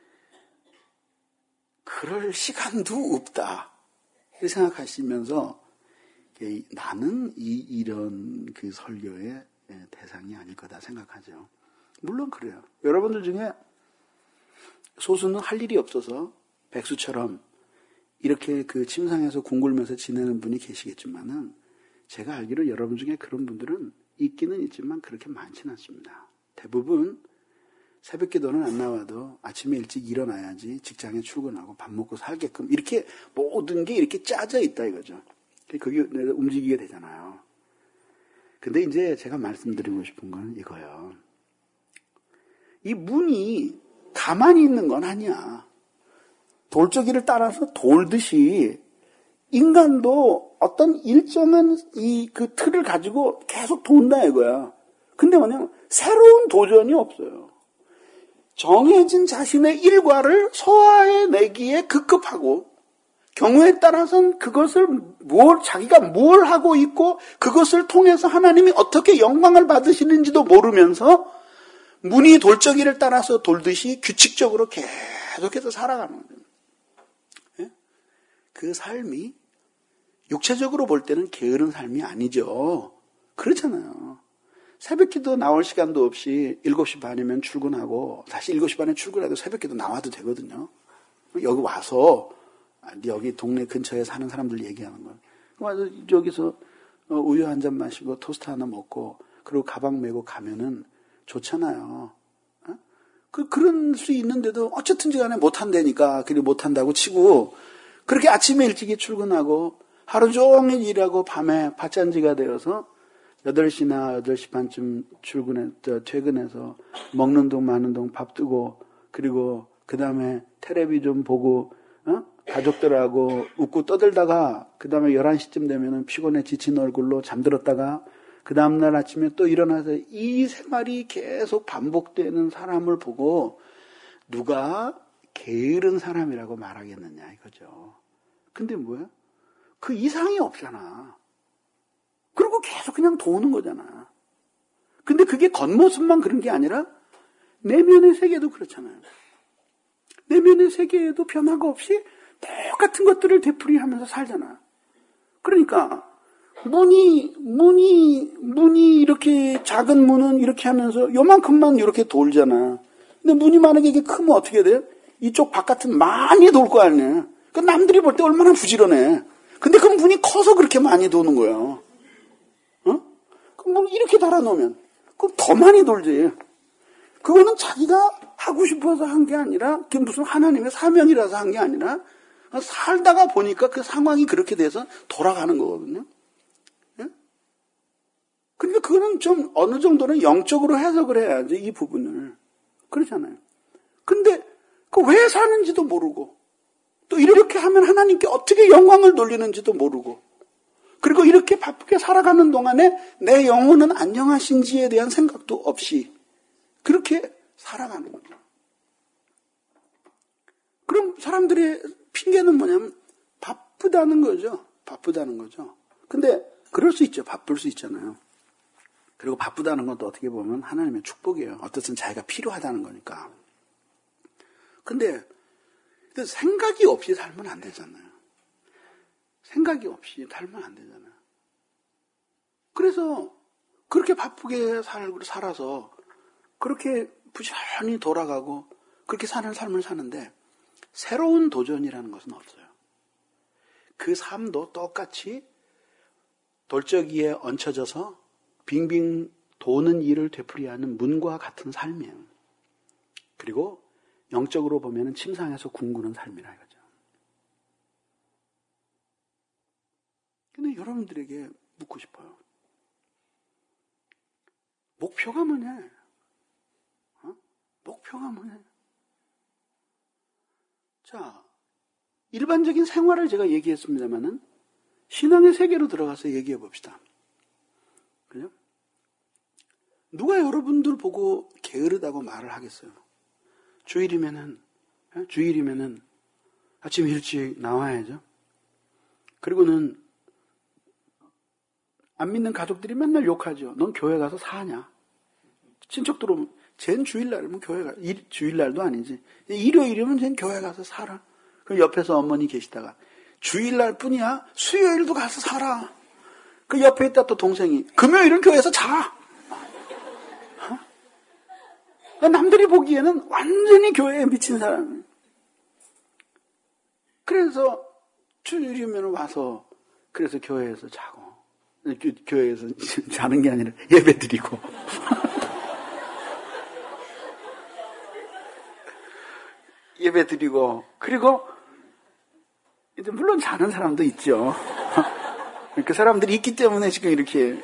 S1: 그럴 시간도 없다. 이렇게 생각하시면서, 나는 이, 이런 그 설교의 대상이 아닐 거다 생각하죠. 물론 그래요. 여러분들 중에 소수는 할 일이 없어서 백수처럼 이렇게 그 침상에서 궁굴면서 지내는 분이 계시겠지만은 제가 알기로 여러분 중에 그런 분들은 있기는 있지만 그렇게 많지는 않습니다. 대부분 새벽 기도는 안 나와도 아침에 일찍 일어나야지 직장에 출근하고 밥 먹고 살게끔 이렇게 모든 게 이렇게 짜져 있다 이거죠. 그게 움직이게 되잖아요. 근데 이제 제가 말씀드리고 싶은 건 이거예요. 이 문이 가만히 있는 건 아니야. 돌적이를 따라서 돌듯이 인간도 어떤 일정한 이 그 틀을 가지고 계속 돈다 이거야. 근데 뭐냐면 새로운 도전이 없어요. 정해진 자신의 일과를 소화해내기에 급급하고 경우에 따라서는 그것을 뭘, 자기가 뭘 하고 있고 그것을 통해서 하나님이 어떻게 영광을 받으시는지도 모르면서 문이 돌적이를 따라서 돌듯이 규칙적으로 계속해서 살아가는 거예요. 예? 그 삶이 육체적으로 볼 때는 게으른 삶이 아니죠. 그렇잖아요. 새벽기도 나올 시간도 없이 일곱 시 반이면 출근하고, 사실 일곱 시 반에 출근해도 새벽기도 나와도 되거든요. 여기 와서 여기 동네 근처에 사는 사람들 얘기하는 거예요. 와서 여기서 우유 한 잔 마시고 토스트 하나 먹고 그리고 가방 메고 가면은 좋잖아요. 어? 그 그런 수 있는데도 어쨌든지 간에 못 한다니까 그리 못 한다고 치고 그렇게 아침에 일찍이 출근하고 하루 종일 일하고 밤에 밭잔지가 되어서 여덟 시나 여덟 시 반쯤 출근해 퇴근해서 먹는 동 마는 동 밥 뜨고 그리고 그 다음에 텔레비 좀 보고 어? 가족들하고 웃고 떠들다가 그 다음에 열한 시쯤 되면은 피곤해 지친 얼굴로 잠들었다가 그 다음날 아침에 또 일어나서 이 생활이 계속 반복되는 사람을 보고 누가 게으른 사람이라고 말하겠느냐 이거죠. 근데 뭐야? 그 이상이 없잖아. 그리고 계속 그냥 도는 거잖아. 근데 그게 겉모습만 그런 게 아니라 내면의 세계도 그렇잖아요. 내면의 세계에도 변화가 없이 똑같은 것들을 되풀이하면서 살잖아. 그러니까 문이 문이 문이 이렇게 작은 문은 이렇게 하면서 요만큼만 이렇게 돌잖아. 근데 문이 만약에 이게 크면 어떻게 돼? 이쪽 바깥은 많이 돌 거 아니야. 그 남들이 볼 때 얼마나 부지런해. 근데 그 문이 커서 그렇게 많이 도는 거야. 어? 그럼 이렇게 달아놓으면 그럼 더 많이 돌지. 그거는 자기가 하고 싶어서 한 게 아니라 그게 무슨 하나님의 사명이라서 한 게 아니라 살다가 보니까 그 상황이 그렇게 돼서 돌아가는 거거든요. 예? 그러니까 그거는 좀 어느 정도는 영적으로 해석을 해야지 이 부분을. 그렇잖아요. 근데 그 왜 사는지도 모르고 또 이렇게 하면 하나님께 어떻게 영광을 돌리는지도 모르고 그리고 이렇게 바쁘게 살아가는 동안에 내 영혼은 안녕하신지에 대한 생각도 없이 그렇게 살아가는 거죠. 그럼 사람들의 핑계는 뭐냐면 바쁘다는 거죠. 바쁘다는 거죠. 근데 그럴 수 있죠. 바쁠 수 있잖아요. 그리고 바쁘다는 것도 어떻게 보면 하나님의 축복이에요. 어쨌든 자기가 필요하다는 거니까. 근데 생각이 없이 살면 안 되잖아요. 생각이 없이 살면 안 되잖아요. 그래서 그렇게 바쁘게 살고 살아서 그렇게 부지런히 돌아가고 그렇게 사는 삶을 사는데 새로운 도전이라는 것은 없어요. 그 삶도 똑같이 돌적이에 얹혀져서 빙빙 도는 일을 되풀이하는 문과 같은 삶이에요. 그리고 영적으로 보면 침상에서 궁구는 삶이라 이거죠. 근데 여러분들에게 묻고 싶어요. 목표가 뭐냐? 어? 목표가 뭐냐? 자, 일반적인 생활을 제가 얘기했습니다만은 신앙의 세계로 들어가서 얘기해 봅시다. 그죠? 누가 여러분들 보고 게으르다고 말을 하겠어요? 주일이면은, 주일이면은 아침 일찍 나와야죠. 그리고는 안 믿는 가족들이 맨날 욕하죠. 넌 교회 가서 사냐? 친척 들어오면, 쟨 주일날이면 교회 가, 일, 주일날도 아니지. 일요일이면 쟨 교회 가서 살아. 그럼 옆에서 어머니 계시다가, 주일날 뿐이야? 수요일도 가서 살아. 그 옆에 있다 또 동생이, 금요일은 교회에서 자. 어? 남들이 보기에는 완전히 교회에 미친 사람이에요. 그래서 주일이면 와서, 그래서 교회에서 자고, 교회에서 자는 게 아니라 예배 드리고. 예배 드리고, 그리고, 이제 물론 자는 사람도 있죠. 그 사람들이 있기 때문에 지금 이렇게.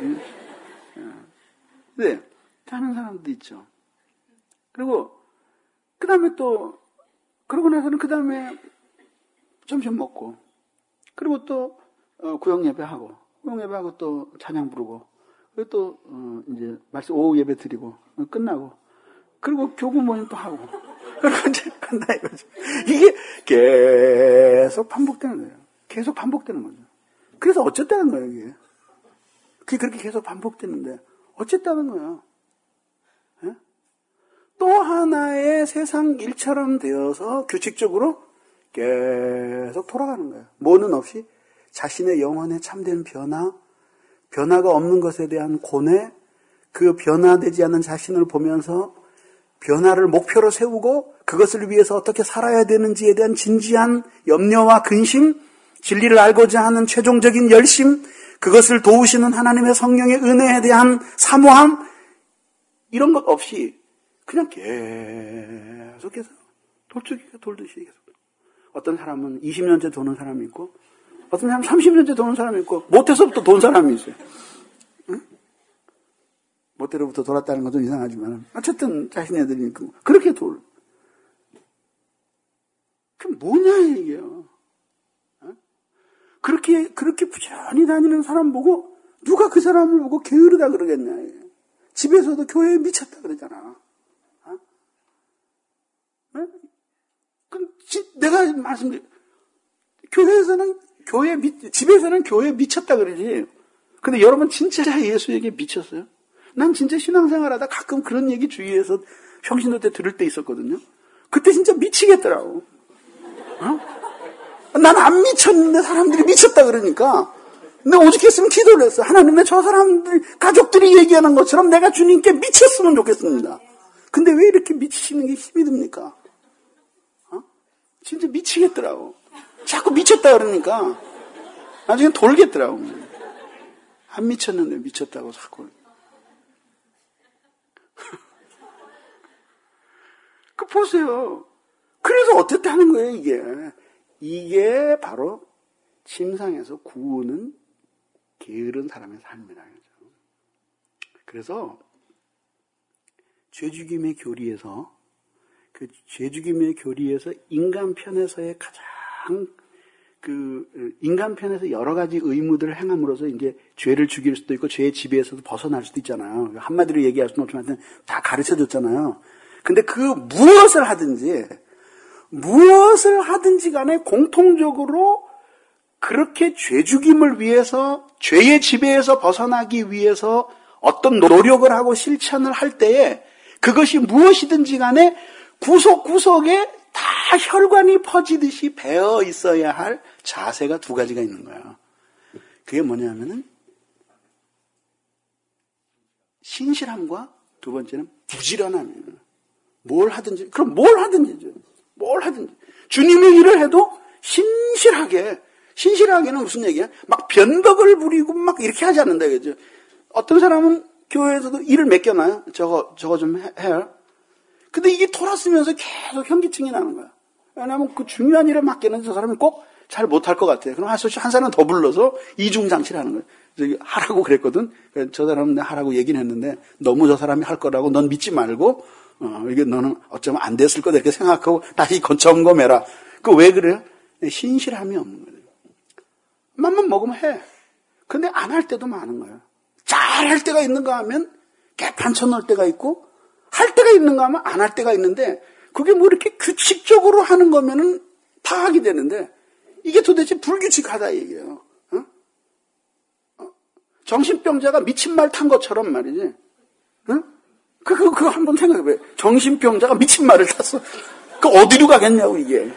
S1: 네, 자는 사람도 있죠. 그리고, 그 다음에 또, 그러고 나서는 그 다음에 점심 먹고, 그리고 또, 어, 구역 예배하고, 구역 예배하고 또 찬양 부르고, 그리고 또, 어, 이제, 말씀 오후 예배 드리고, 어, 끝나고, 그리고 교구 모임 또 하고, 그리고 이제 끝나 이거죠. 이게 계속 반복되는 거예요. 계속 반복되는 거죠. 그래서 어쨌다는 거예요, 이게. 그게 그렇게 계속 반복되는데, 어쨌다는 거예요. 예? 또 하나의 세상 일처럼 되어서 규칙적으로 계속 돌아가는 거예요. 뭐는 없이 자신의 영혼에 참된 변화, 변화가 없는 것에 대한 고뇌, 그 변화되지 않는 자신을 보면서 변화를 목표로 세우고 그것을 위해서 어떻게 살아야 되는지에 대한 진지한 염려와 근심, 진리를 알고자 하는 최종적인 열심, 그것을 도우시는 하나님의 성령의 은혜에 대한 사모함, 이런 것 없이 그냥 계속해서 돌쭉이가 돌듯이 계속. 어떤 사람은 이십 년째 도는 사람이 있고 어떤 사람은 삼십 년째 도는 사람이 있고 모태서부터 돈 사람이 있어요. 응? 모태로부터 돌았다는 건 좀 이상하지만 어쨌든 자신애들이 그렇게 돌. 그 뭐냐 이게요. 어? 그렇게 그렇게 부지런히 다니는 사람 보고 누가 그 사람을 보고 게으르다 그러겠냐. 이게. 집에서도 교회에 미쳤다 그러잖아. 어? 어? 그 내가 말씀드린 교회에서는 교회 미, 집에서는 교회에 미쳤다 그러지. 근데 여러분 진짜 예수에게 미쳤어요? 난 진짜 신앙생활하다 가끔 그런 얘기 주위에서 평신도 때 들을 때 있었거든요. 그때 진짜 미치겠더라고. 어? 난 안 미쳤는데 사람들이 미쳤다 그러니까 내가 오죽했으면 기도를 했어. 하나님의 저 사람들 가족들이 얘기하는 것처럼 내가 주님께 미쳤으면 좋겠습니다. 근데 왜 이렇게 미치시는 게 힘이 듭니까? 어? 진짜 미치겠더라고. 자꾸 미쳤다 그러니까 나중에 돌겠더라고. 안 미쳤는데 미쳤다고 자꾸. 그 보세요. 그래서 어땠다는 거예요, 이게. 이게 바로 침상에서 구우는 게으른 사람의 삶이라는 거죠. 그래서 죄죽임의 교리에서 그 죄죽임의 교리에서 인간 편에서의 가장 그 인간 편에서 여러 가지 의무들을 행함으로써 이제 죄를 죽일 수도 있고 죄의 지배에서도 벗어날 수도 있잖아요. 한마디로 얘기할 수는 없지만 다 가르쳐 줬잖아요. 근데 그 무엇을 하든지 무엇을 하든지 간에 공통적으로 그렇게 죄 죽임을 위해서 죄의 지배에서 벗어나기 위해서 어떤 노력을 하고 실천을 할 때에 그것이 무엇이든지 간에 구석구석에 다 혈관이 퍼지듯이 배어 있어야 할 자세가 두 가지가 있는 거예요. 그게 뭐냐면은 신실함과 두 번째는 부지런함이에요. 뭘 하든지, 그럼 뭘 하든지죠. 뭘 하든지. 주님의 일을 해도 신실하게, 신실하게는 무슨 얘기야? 막 변덕을 부리고 막 이렇게 하지 않는다, 그죠? 어떤 사람은 교회에서도 일을 맡겨놔요. 저거, 저거 좀 해, 해요. 근데 이게 돌아쓰면서 계속 현기증이 나는 거야. 왜냐하면 그 중요한 일을 맡기는 저 사람이 꼭 잘 못할 것 같아요. 그럼 한 사람 더 불러서 이중장치를 하는 거예요. 하라고 그랬거든. 저 사람은 하라고 얘기는 했는데 너무 저 사람이 할 거라고 넌 믿지 말고 어, 이게 너는 어쩌면 안 됐을 거다 이렇게 생각하고 다시 점검해라. 그 왜 그래요? 신실함이 없는 거예요. 맘만 먹으면 해. 근데 안 할 때도 많은 거예요. 잘할 때가 있는가 하면 개판쳐 넣을 때가 있고 할 때가 있는가 하면 안 할 때가 있는데 그게 뭐 이렇게 규칙적으로 하는 거면은 파악이 되는데 이게 도대체 불규칙하다 얘기예요. 어? 어? 정신병자가 미친 말 탄 것처럼 말이지. 어? 그거, 그거 한번 생각해봐요. 정신병자가 미친 말을 탔어. 그 어디로 가겠냐고, 이게.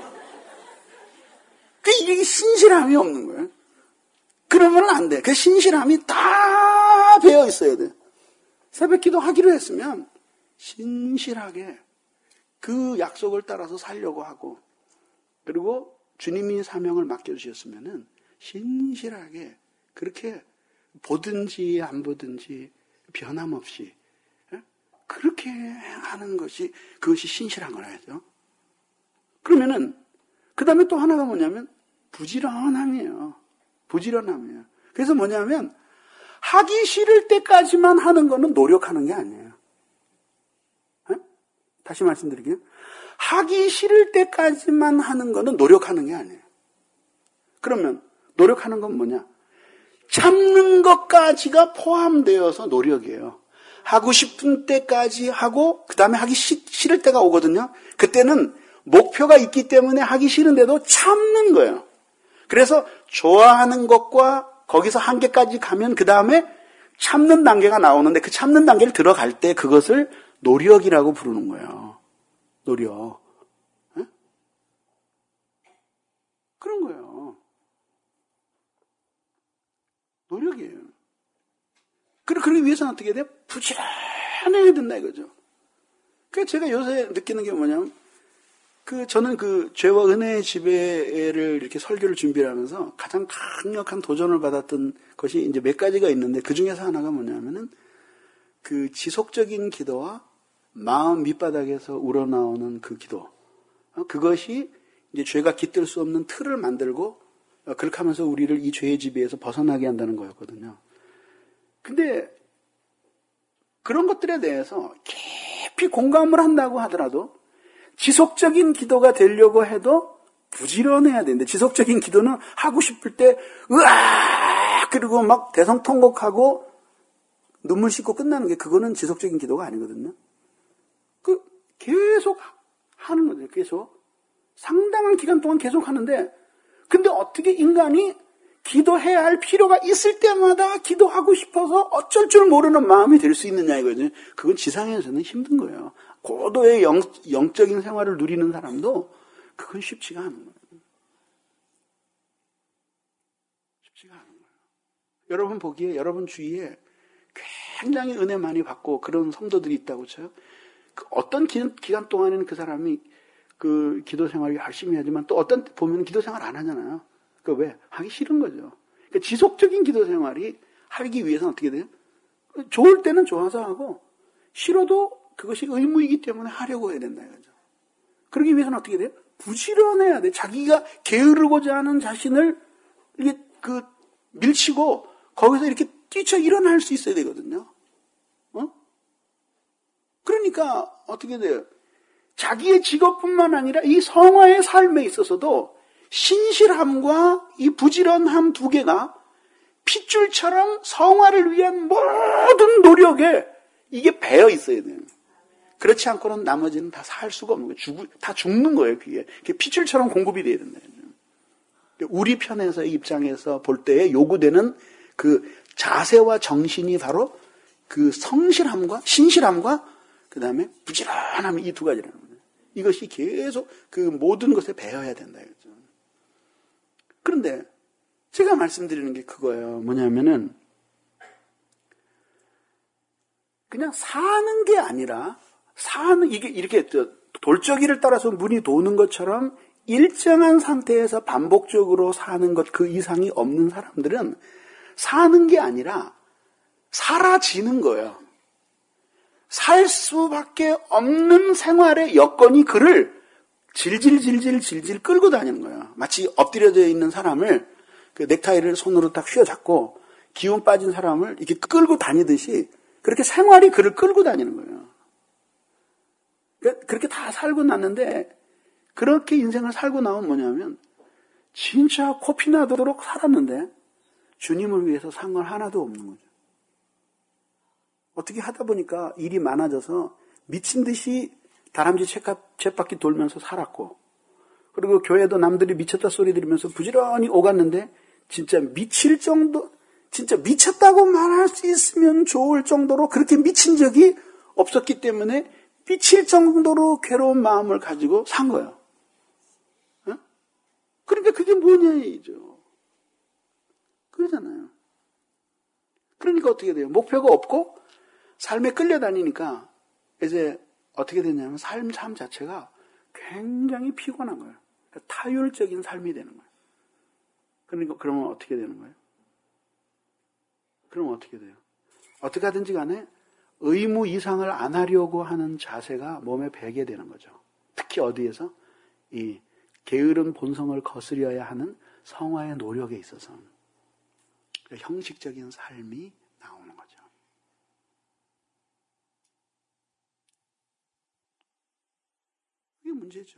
S1: 그, 이게 신실함이 없는 거예요. 그러면 안 돼. 그 신실함이 다 배어 있어야 돼. 새벽 기도 하기로 했으면, 신실하게 그 약속을 따라서 살려고 하고, 그리고 주님이 사명을 맡겨주셨으면은, 신실하게 그렇게 보든지 안 보든지 변함없이, 그렇게 하는 것이, 그것이 신실한 거라죠. 그러면은, 그 다음에 또 하나가 뭐냐면, 부지런함이에요. 부지런함이에요. 그래서 뭐냐면, 하기 싫을 때까지만 하는 거는 노력하는 게 아니에요. 에? 다시 말씀드릴게요. 하기 싫을 때까지만 하는 거는 노력하는 게 아니에요. 그러면, 노력하는 건 뭐냐? 참는 것까지가 포함되어서 노력이에요. 하고 싶은 때까지 하고 그 다음에 하기 시, 싫을 때가 오거든요. 그때는 목표가 있기 때문에 하기 싫은데도 참는 거예요. 그래서 좋아하는 것과 거기서 한계까지 가면 그 다음에 참는 단계가 나오는데 그 참는 단계를 들어갈 때 그것을 노력이라고 부르는 거예요. 노력. 네? 그런 거예요. 노력이에요. 그러기 위해서는 어떻게 돼요? 부지런해야 된다 이거죠. 그러니까 제가 요새 느끼는 게 뭐냐면 그 저는 그 죄와 은혜의 지배를 이렇게 설교를 준비를 하면서 가장 강력한 도전을 받았던 것이 이제 몇 가지가 있는데 그 중에서 하나가 뭐냐면은 그 지속적인 기도와 마음 밑바닥에서 우러나오는 그 기도. 그것이 이제 죄가 깃들 수 없는 틀을 만들고 그렇게 하면서 우리를 이 죄의 지배에서 벗어나게 한다는 거였거든요. 근데 그런 것들에 대해서 깊이 공감을 한다고 하더라도 지속적인 기도가 되려고 해도 부지런해야 되는데 지속적인 기도는 하고 싶을 때 으아 그리고 막 대성통곡하고 눈물 씻고 끝나는 게 그거는 지속적인 기도가 아니거든요. 그 계속 하는 거죠. 계속 상당한 기간 동안 계속 하는데 근데 어떻게 인간이 기도해야 할 필요가 있을 때마다 기도하고 싶어서 어쩔 줄 모르는 마음이 될 수 있느냐 이거죠. 그건 지상에서는 힘든 거예요. 고도의 영, 영적인 생활을 누리는 사람도 그건 쉽지가 않은 거예요. 쉽지가 않은 거예요. 여러분 보기에 여러분 주위에 굉장히 은혜 많이 받고 그런 성도들이 있다고 쳐요. 그 어떤 기간, 기간 동안에는 그 사람이 그 기도 생활을 열심히 하지만 또 어떤 때 보면 기도 생활 안 하잖아요. 그 왜? 하기 싫은 거죠. 그러니까 지속적인 기도 생활이 하기 위해서는 어떻게 돼요? 좋을 때는 좋아서 하고 싫어도 그것이 의무이기 때문에 하려고 해야 된다 이거죠. 그러기 위해서는 어떻게 돼요? 부지런해야 돼. 자기가 게으르고자 하는 자신을 이렇게 그 밀치고 거기서 이렇게 뛰쳐 일어날 수 있어야 되거든요. 어? 그러니까 어떻게 돼요? 자기의 직업뿐만 아니라 이 성화의 삶에 있어서도 신실함과 이 부지런함 두 개가 핏줄처럼 성화를 위한 모든 노력에 이게 배어 있어야 돼요. 그렇지 않고는 나머지는 다 살 수가 없는 거예요. 죽, 다 죽는 거예요, 그게. 그게 핏줄처럼 공급이 돼야 된다. 우리 편에서 입장에서 볼 때에 요구되는 그 자세와 정신이 바로 그 성실함과 신실함과 그 다음에 부지런함 이 두 가지라는 거예요. 이것이 계속 그 모든 것에 배어야 된다. 이거죠. 그런데 제가 말씀드리는 게 그거예요. 뭐냐면은 그냥 사는 게 아니라 사는 이게 이렇게 돌적이를 따라서 문이 도는 것처럼 일정한 상태에서 반복적으로 사는 것 그 이상이 없는 사람들은 사는 게 아니라 사라지는 거예요. 살 수밖에 없는 생활의 여건이 그를 질질질질 질질 끌고 다니는 거예요. 마치 엎드려져 있는 사람을 그 넥타이를 손으로 딱 휘어잡고 기운 빠진 사람을 이렇게 끌고 다니듯이 그렇게 생활이 그를 끌고 다니는 거예요. 그렇게 다 살고 났는데 그렇게 인생을 살고 나면 뭐냐면 진짜 코피 나도록 살았는데 주님을 위해서 산 건 하나도 없는 거죠. 어떻게 하다 보니까 일이 많아져서 미친 듯이 다람쥐 쳇바퀴 돌면서 살았고 그리고 교회도 남들이 미쳤다 소리 들으면서 부지런히 오갔는데 진짜 미칠 정도 진짜 미쳤다고 말할 수 있으면 좋을 정도로 그렇게 미친 적이 없었기 때문에 미칠 정도로 괴로운 마음을 가지고 산 거예요. 어? 그러니까 그게 뭐냐이죠. 그러잖아요. 그러니까 어떻게 돼요? 목표가 없고 삶에 끌려다니니까 이제 어떻게 되냐면 삶, 삶 자체가 굉장히 피곤한 거예요. 타율적인 삶이 되는 거예요. 그러니까 그러면 어떻게 되는 거예요? 그러면 어떻게 돼요? 어떻게 하든지 간에 의무 이상을 안 하려고 하는 자세가 몸에 배게 되는 거죠. 특히 어디에서? 이 게으른 본성을 거스려야 하는 성화의 노력에 있어서 형식적인 삶이 나오는 거죠. 이게 문제죠.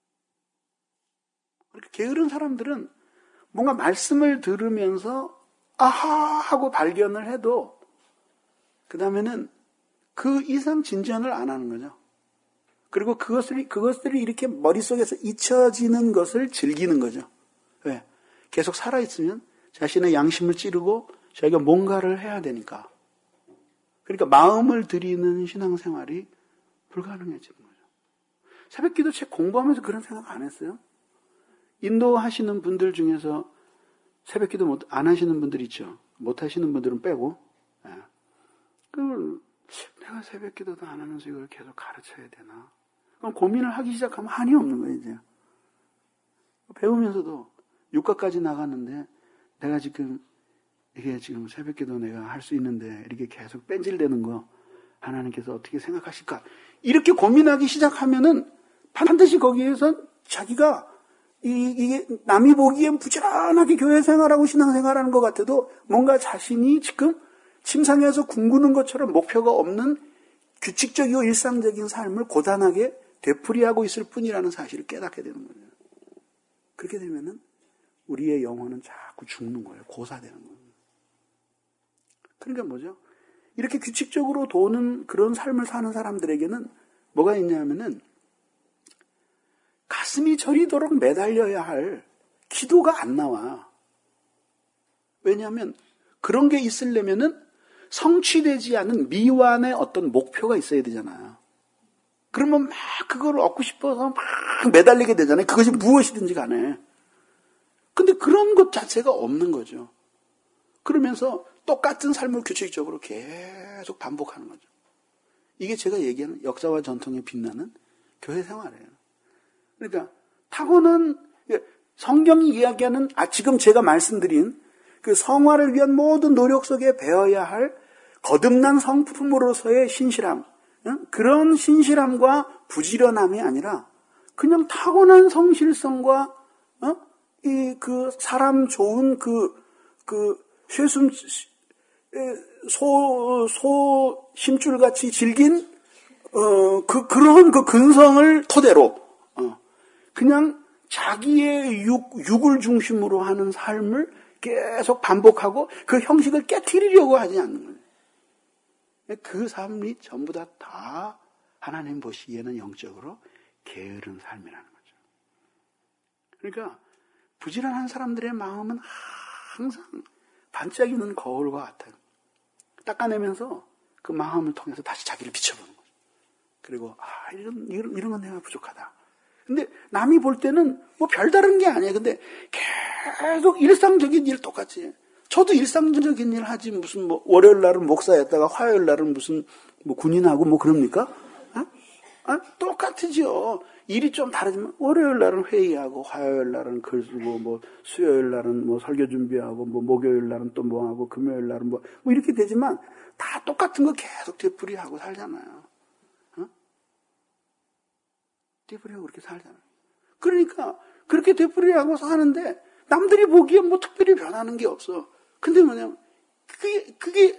S1: 그렇게 게으른 사람들은 뭔가 말씀을 들으면서 아하 하고 발견을 해도 그 다음에는 그 이상 진전을 안 하는 거죠. 그리고 그것을, 그것들이 이렇게 머릿속에서 잊혀지는 것을 즐기는 거죠. 왜? 계속 살아있으면 자신의 양심을 찌르고 자기가 뭔가를 해야 되니까. 그러니까 마음을 들이는 신앙생활이 불가능해지는 거죠. 새벽기도 책 공부하면서 그런 생각 안 했어요? 인도하시는 분들 중에서 새벽기도 못, 안 하시는 분들 있죠. 못 하시는 분들은 빼고. 예. 그 내가 새벽기도도 안 하면서 이걸 계속 가르쳐야 되나? 그럼 고민을 하기 시작하면 한이 없는 거예요, 이제. 배우면서도 육가까지 나갔는데 내가 지금 이게 지금 새벽기도 내가 할 수 있는데 이렇게 계속 뺀질대는 거 하나님께서 어떻게 생각하실까? 이렇게 고민하기 시작하면은 반드시 거기에서 자기가 이, 이게 남이 보기엔 부지런하게 교회 생활하고 신앙 생활하는 것 같아도 뭔가 자신이 지금 침상에서 굶구는 것처럼 목표가 없는 규칙적이고 일상적인 삶을 고단하게 되풀이하고 있을 뿐이라는 사실을 깨닫게 되는 거예요. 그렇게 되면은 우리의 영혼은 자꾸 죽는 거예요. 고사되는 거예요. 그러니까 뭐죠? 이렇게 규칙적으로 도는 그런 삶을 사는 사람들에게는 뭐가 있냐면은 가슴이 저리도록 매달려야 할 기도가 안 나와. 왜냐하면 그런 게 있으려면은 성취되지 않은 미완의 어떤 목표가 있어야 되잖아요. 그러면 막 그걸 얻고 싶어서 막 매달리게 되잖아요. 그것이 무엇이든지 간에. 근데 그런 것 자체가 없는 거죠. 그러면서 똑같은 삶을 규칙적으로 계속 반복하는 거죠. 이게 제가 얘기하는 역사와 전통에 빛나는 교회 생활이에요. 그러니까 타고난 성경이 이야기하는 아 지금 제가 말씀드린 그 성화를 위한 모든 노력 속에 배워야 할 거듭난 성품으로서의 신실함, 그런 신실함과 부지런함이 아니라 그냥 타고난 성실성과 어? 이 그 사람 좋은 그 그 쇠숨 소 소 심줄 같이 질긴 어 그 그런 그 근성을 토대로 어 그냥 자기의 육 육을 중심으로 하는 삶을 계속 반복하고 그 형식을 깨트리려고 하지 않는 거예요. 그 삶이 전부 다, 다 하나님 보시기에는 영적으로 게으른 삶이라는 거죠. 그러니까 부지런한 사람들의 마음은 항상 반짝이는 거울과 같아요. 닦아내면서 그 마음을 통해서 다시 자기를 비춰보는 거죠. 그리고 아 이런 이런 이런 건 내가 부족하다. 근데 남이 볼 때는 뭐 별다른 게 아니에요. 근데 계속 일상적인 일 똑같이. 저도 일상적인 일 하지 무슨 뭐 월요일 날은 목사였다가 화요일 날은 무슨 뭐 군인하고 뭐 그럽니까? 어? 아, 똑같으죠. 일이 좀 다르지만 월요일 날은 회의하고 화요일 날은 글 쓰고 뭐 수요일 날은 뭐 설교 준비하고 뭐 목요일 날은 또 뭐 하고 금요일 날은 뭐, 뭐 이렇게 되지만 다 똑같은 거 계속 되풀이하고 살잖아요. 어? 되풀이하고 그렇게 살잖아요. 그러니까 그렇게 되풀이하고 사는데 남들이 보기엔 뭐 특별히 변하는 게 없어. 근데 뭐냐면 그게 그게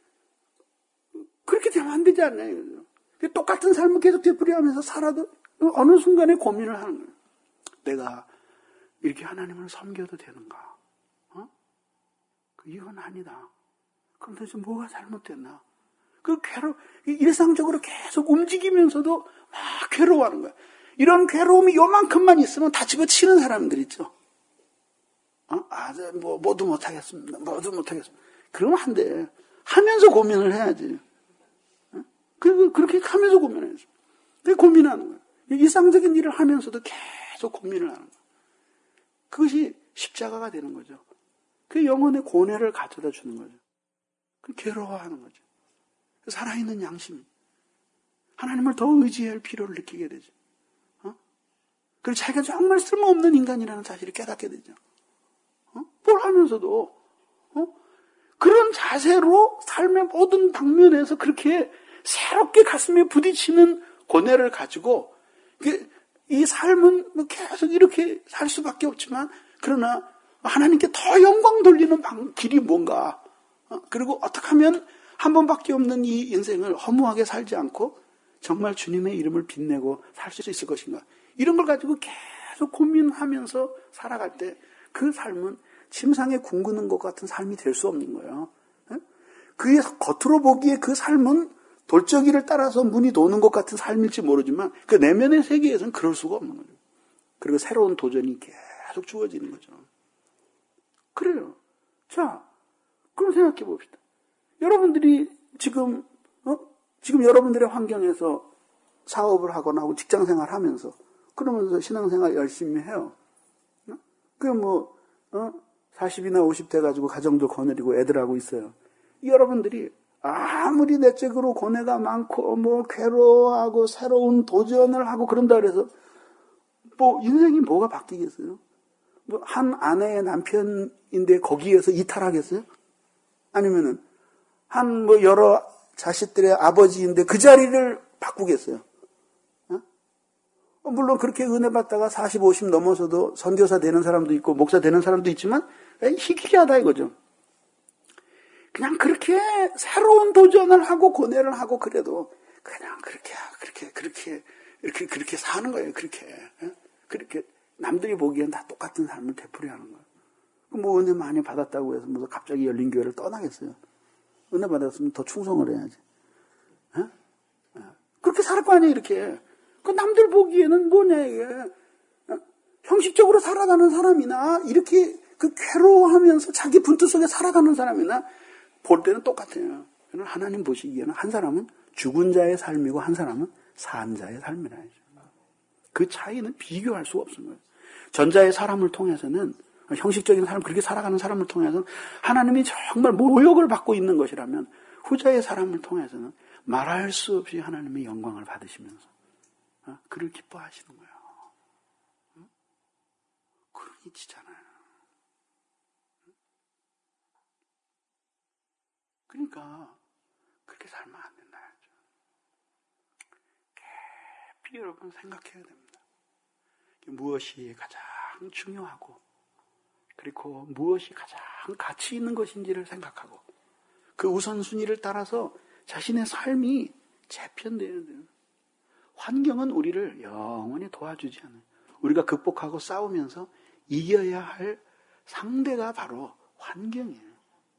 S1: 그렇게 되면 안 되지 않나요? 똑같은 삶을 계속 되풀이하면서 살아도 어느 순간에 고민을 하는 거예요. 내가 이렇게 하나님을 섬겨도 되는가? 어? 이건 아니다. 그럼 도대체 뭐가 잘못됐나? 그 괴로 일상적으로 계속 움직이면서도 막 괴로워하는 거야. 이런 괴로움이 요만큼만 있으면 다 집어치는 사람들 있죠. 어? 아, 뭐, 뭐도 못하겠습니다. 뭐도 못하겠습니다. 그러면 안 돼. 하면서 고민을 해야지. 어? 그, 그렇게 하면서 고민해야지. 그 고민하는 거야. 일상적인 일을 하면서도 계속 고민을 하는 거야. 그것이 십자가가 되는 거죠. 그 영혼의 고뇌를 가져다 주는 거죠. 그 괴로워하는 거죠. 살아있는 양심. 하나님을 더 의지할 필요를 느끼게 되죠. 어? 그리고 자기가 정말 쓸모없는 인간이라는 사실을 깨닫게 되죠. 어? 뭘 하면서도 어? 그런 자세로 삶의 모든 방면에서 그렇게 새롭게 가슴에 부딪히는 고뇌를 가지고 이 삶은 계속 이렇게 살 수밖에 없지만 그러나 하나님께 더 영광 돌리는 방, 길이 뭔가 어? 그리고 어떻게 하면 한 번밖에 없는 이 인생을 허무하게 살지 않고 정말 주님의 이름을 빛내고 살 수 있을 것인가 이런 걸 가지고 계속 고민하면서 살아갈 때 그 삶은 침상에 굶구는 것 같은 삶이 될 수 없는 거예요. 그게 겉으로 보기에 그 삶은 돌적이를 따라서 문이 도는 것 같은 삶일지 모르지만 그 내면의 세계에서는 그럴 수가 없는 거죠. 그리고 새로운 도전이 계속 주어지는 거죠. 그래요. 자, 그럼 생각해 봅시다. 여러분들이 지금, 어? 지금 여러분들의 환경에서 사업을 하거나 하고 직장 생활 하면서, 그러면서 신앙생활 열심히 해요. 어? 그 뭐, 어? 사십이나 오십 돼 가지고 가정도 거느리고 애들하고 있어요. 여러분들이 아무리 내적으로 고뇌가 많고, 뭐, 괴로워하고, 새로운 도전을 하고 그런다 그래서, 뭐, 인생이 뭐가 바뀌겠어요? 뭐, 한 아내의 남편인데 거기에서 이탈하겠어요? 아니면은, 한 뭐, 여러 자식들의 아버지인데 그 자리를 바꾸겠어요? 어? 물론 그렇게 은혜 받다가 사십, 오십 넘어서도 선교사 되는 사람도 있고, 목사 되는 사람도 있지만, 희귀하다 이거죠. 그냥 그렇게 새로운 도전을 하고 고뇌를 하고 그래도 그냥 그렇게 그렇게 그렇게 이렇게 그렇게 사는 거예요. 그렇게 그렇게 남들이 보기엔 다 똑같은 삶을 되풀이하는 거예요. 뭐 은혜 많이 받았다고 해서 뭐 갑자기 열린 교회를 떠나겠어요? 은혜 받았으면 더 충성을 해야지. 에? 그렇게 살 거 아니에요. 이렇게 그 남들 보기에는 뭐냐 이게 에? 형식적으로 살아가는 사람이나 이렇게 그 괴로워하면서 자기 분투 속에 살아가는 사람이나 볼 때는 똑같아요. 하나님 보시기에는 한 사람은 죽은 자의 삶이고 한 사람은 산 자의 삶이라. 그 차이는 비교할 수가 없습니다. 전자의 사람을 통해서는 형식적인 삶 그렇게 살아가는 사람을 통해서는 하나님이 정말 모욕을 받고 있는 것이라면 후자의 사람을 통해서는 말할 수 없이 하나님의 영광을 받으시면서 그를 기뻐하시는 거예요. 그런 이치잖아요. 그러니까 그렇게 살면 안 된다. 깊이 여러분 생각해야 됩니다. 무엇이 가장 중요하고 그리고 무엇이 가장 가치 있는 것인지를 생각하고 그 우선순위를 따라서 자신의 삶이 재편되어야 돼요. 환경은 우리를 영원히 도와주지 않아요. 우리가 극복하고 싸우면서 이겨야 할 상대가 바로 환경이에요.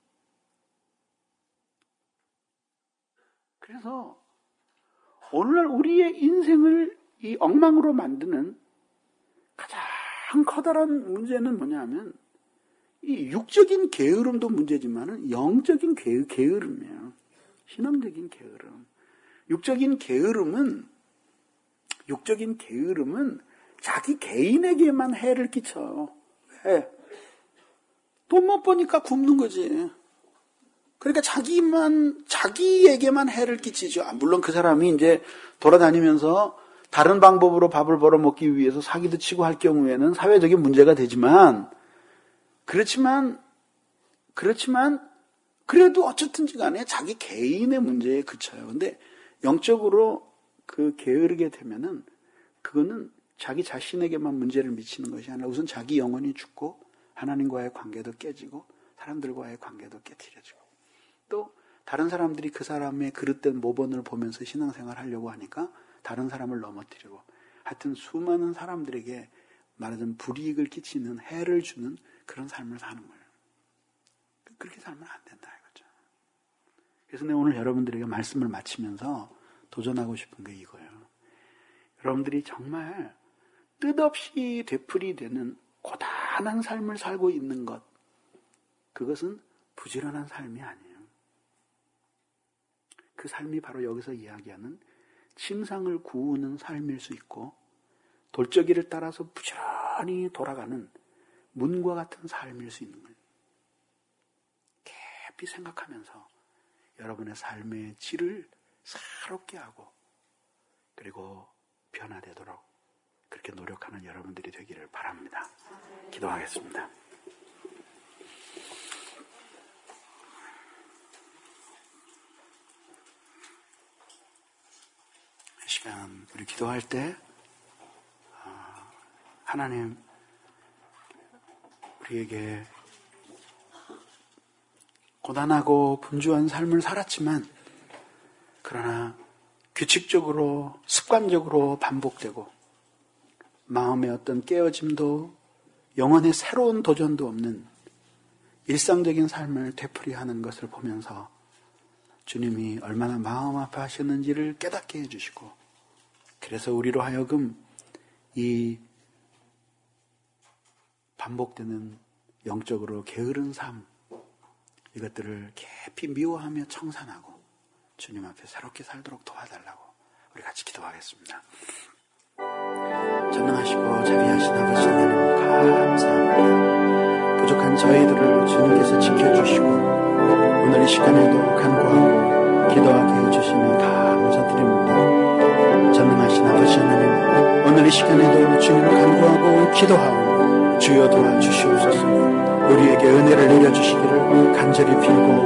S1: 그래서 오늘날 우리의 인생을 이 엉망으로 만드는 가장 커다란 문제는 뭐냐면 이 육적인 게으름도 문제지만은 영적인 게, 게으름이에요. 신앙적인 게으름. 육적인 게으름은 육적인 게으름은 자기 개인에게만 해를 끼쳐. 왜? 돈 못 버니까 굶는 거지. 그러니까 자기만, 자기에게만 해를 끼치죠. 물론 그 사람이 이제 돌아다니면서 다른 방법으로 밥을 벌어먹기 위해서 사기도 치고 할 경우에는 사회적인 문제가 되지만, 그렇지만, 그렇지만, 그래도 어쨌든지 간에 자기 개인의 문제에 그쳐요. 근데 영적으로 그 게으르게 되면은, 그거는 자기 자신에게만 문제를 미치는 것이 아니라 우선 자기 영혼이 죽고, 하나님과의 관계도 깨지고, 사람들과의 관계도 깨트려지고, 또 다른 사람들이 그 사람의 그릇된 모범을 보면서 신앙생활 하려고 하니까 다른 사람을 넘어뜨리고 하여튼 수많은 사람들에게 말하자면 불이익을 끼치는 해를 주는 그런 삶을 사는 거예요. 그렇게 살면 안 된다 이거죠. 그래서 내가 오늘 여러분들에게 말씀을 마치면서 도전하고 싶은 게 이거예요. 여러분들이 정말 뜻없이 되풀이되는 고단한 삶을 살고 있는 것, 그것은 부지런한 삶이 아니에요. 그 삶이 바로 여기서 이야기하는 침상을 구우는 삶일 수 있고 돌적이를 따라서 부지런히 돌아가는 문과 같은 삶일 수 있는 거예요. 깊이 생각하면서 여러분의 삶의 질을 새롭게 하고 그리고 변화되도록 그렇게 노력하는 여러분들이 되기를 바랍니다. 기도하겠습니다. 시간 우리 기도할 때 하나님 우리에게 고단하고 분주한 삶을 살았지만 그러나 규칙적으로 습관적으로 반복되고 마음의 어떤 깨어짐도 영혼의 새로운 도전도 없는 일상적인 삶을 되풀이하는 것을 보면서 주님이 얼마나 마음 아파하셨는지를 깨닫게 해주시고 그래서 우리로 하여금 이 반복되는 영적으로 게으른 삶, 이것들을 깊이 미워하며 청산하고 주님 앞에 새롭게 살도록 도와달라고 우리 같이 기도하겠습니다. 전능하시고 자비하신 아버지 하나님 감사합니다. 부족한 저희들을 주님께서 지켜주시고 오늘 이 시간에도 간구하고 기도하게 해주시니 감사드립니다. 전능하신 아버지 하나님, 오늘 이 시간에도 주님을 간구하고 기도하고 주여 도와주시옵소서. 우리에게 은혜를 내려주시기를 간절히 빌고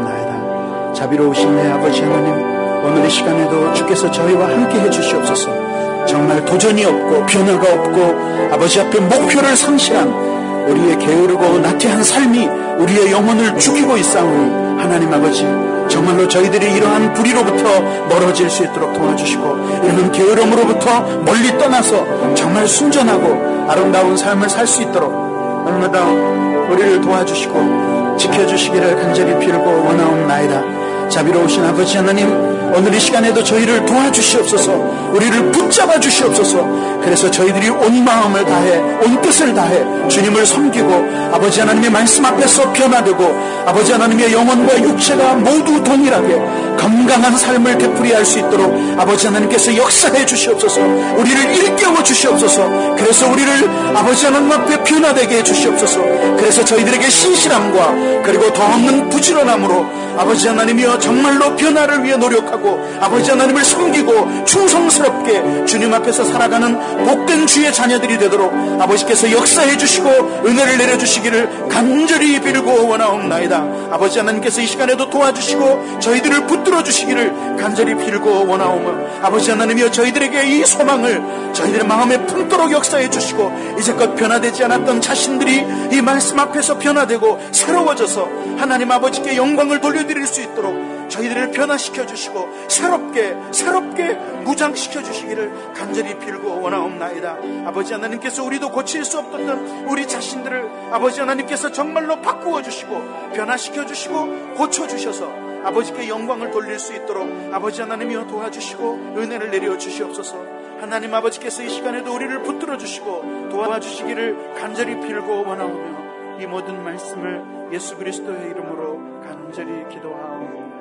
S1: 원하옵나이다. 자비로우신 내 아버지 하나님, 오늘 이 시간에도 주께서 저희와 함께 해주시옵소서. 정말 도전이 없고 변화가 없고 아버지 앞에 목표를 상실한 우리의 게으르고 나태한 삶이 우리의 영혼을 죽이고 있사오니 하나님 아버지, 정말로 저희들이 이러한 불의로부터 멀어질 수 있도록 도와주시고 이러한 게으름으로부터 멀리 떠나서 정말 순전하고 아름다운 삶을 살 수 있도록 날마다 우리를 도와주시고 지켜주시기를 간절히 빌고 원하옵나이다. 자비로우신 아버지 하나님, 오늘 이 시간에도 저희를 도와주시옵소서. 우리를 붙잡아 주시옵소서. 그래서 저희들이 온 마음을 다해 온 뜻을 다해 주님을 섬기고 아버지 하나님의 말씀 앞에서 변화되고 아버지 하나님의 영혼과 육체가 모두 동일하게 건강한 삶을 되풀이할 수 있도록 아버지 하나님께서 역사해 주시옵소서. 우리를 일깨워 주시옵소서. 그래서 우리를 아버지 하나님 앞에 변화되게 해 주시옵소서. 그래서 저희들에게 신실함과 그리고 더 없는 부지런함으로 아버지 하나님이여 정말로 변화를 위해 노력하고 아버지 하나님을 섬기고 충성스럽게 주님 앞에서 살아가는 복된 주의 자녀들이 되도록 아버지께서 역사해 주시고 은혜를 내려주시기를 간절히 빌고 원하옵나이다. 아버지 하나님께서 이 시간에도 도와주시고 저희들을 붙들어 주시기를 간절히 빌고 원하오며 아버지 하나님이여 저희들에게 이 소망을 저희들의 마음에 품도록 역사해 주시고 이제껏 변화되지 않았던 자신들이 이 말씀 앞에서 변화되고 새로워져서 하나님 아버지께 영광을 돌려드릴 수 있도록 저희들을 변화시켜 주시고 새롭게 새롭게 무장시켜 주시기를 간절히 빌고 원하옵나이다. 아버지 하나님께서 우리도 고칠 수 없었던 우리 자신들을 아버지 하나님께서 정말로 바꾸어 주시고 변화시켜 주시고 고쳐 주셔서 아버지께 영광을 돌릴 수 있도록 아버지 하나님이여 도와주시고 은혜를 내려 주시옵소서. 하나님 아버지께서 이 시간에도 우리를 붙들어 주시고 도와주시기를 간절히 빌고 원하오며 이 모든 말씀을 예수 그리스도의 이름으로 간절히 기도하옵나이다.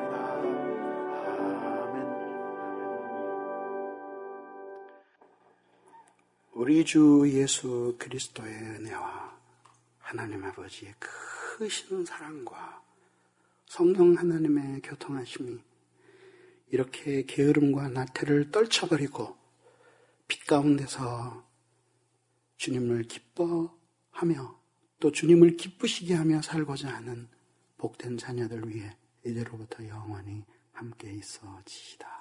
S1: 우리 주 예수 그리스도의 은혜와 하나님 아버지의 크신 사랑과 성령 하나님의 교통하심이 이렇게 게으름과 나태를 떨쳐버리고 빛 가운데서 주님을 기뻐하며 또 주님을 기쁘시게 하며 살고자 하는 복된 자녀들 위해 이제로부터 영원히 함께 있어지이다.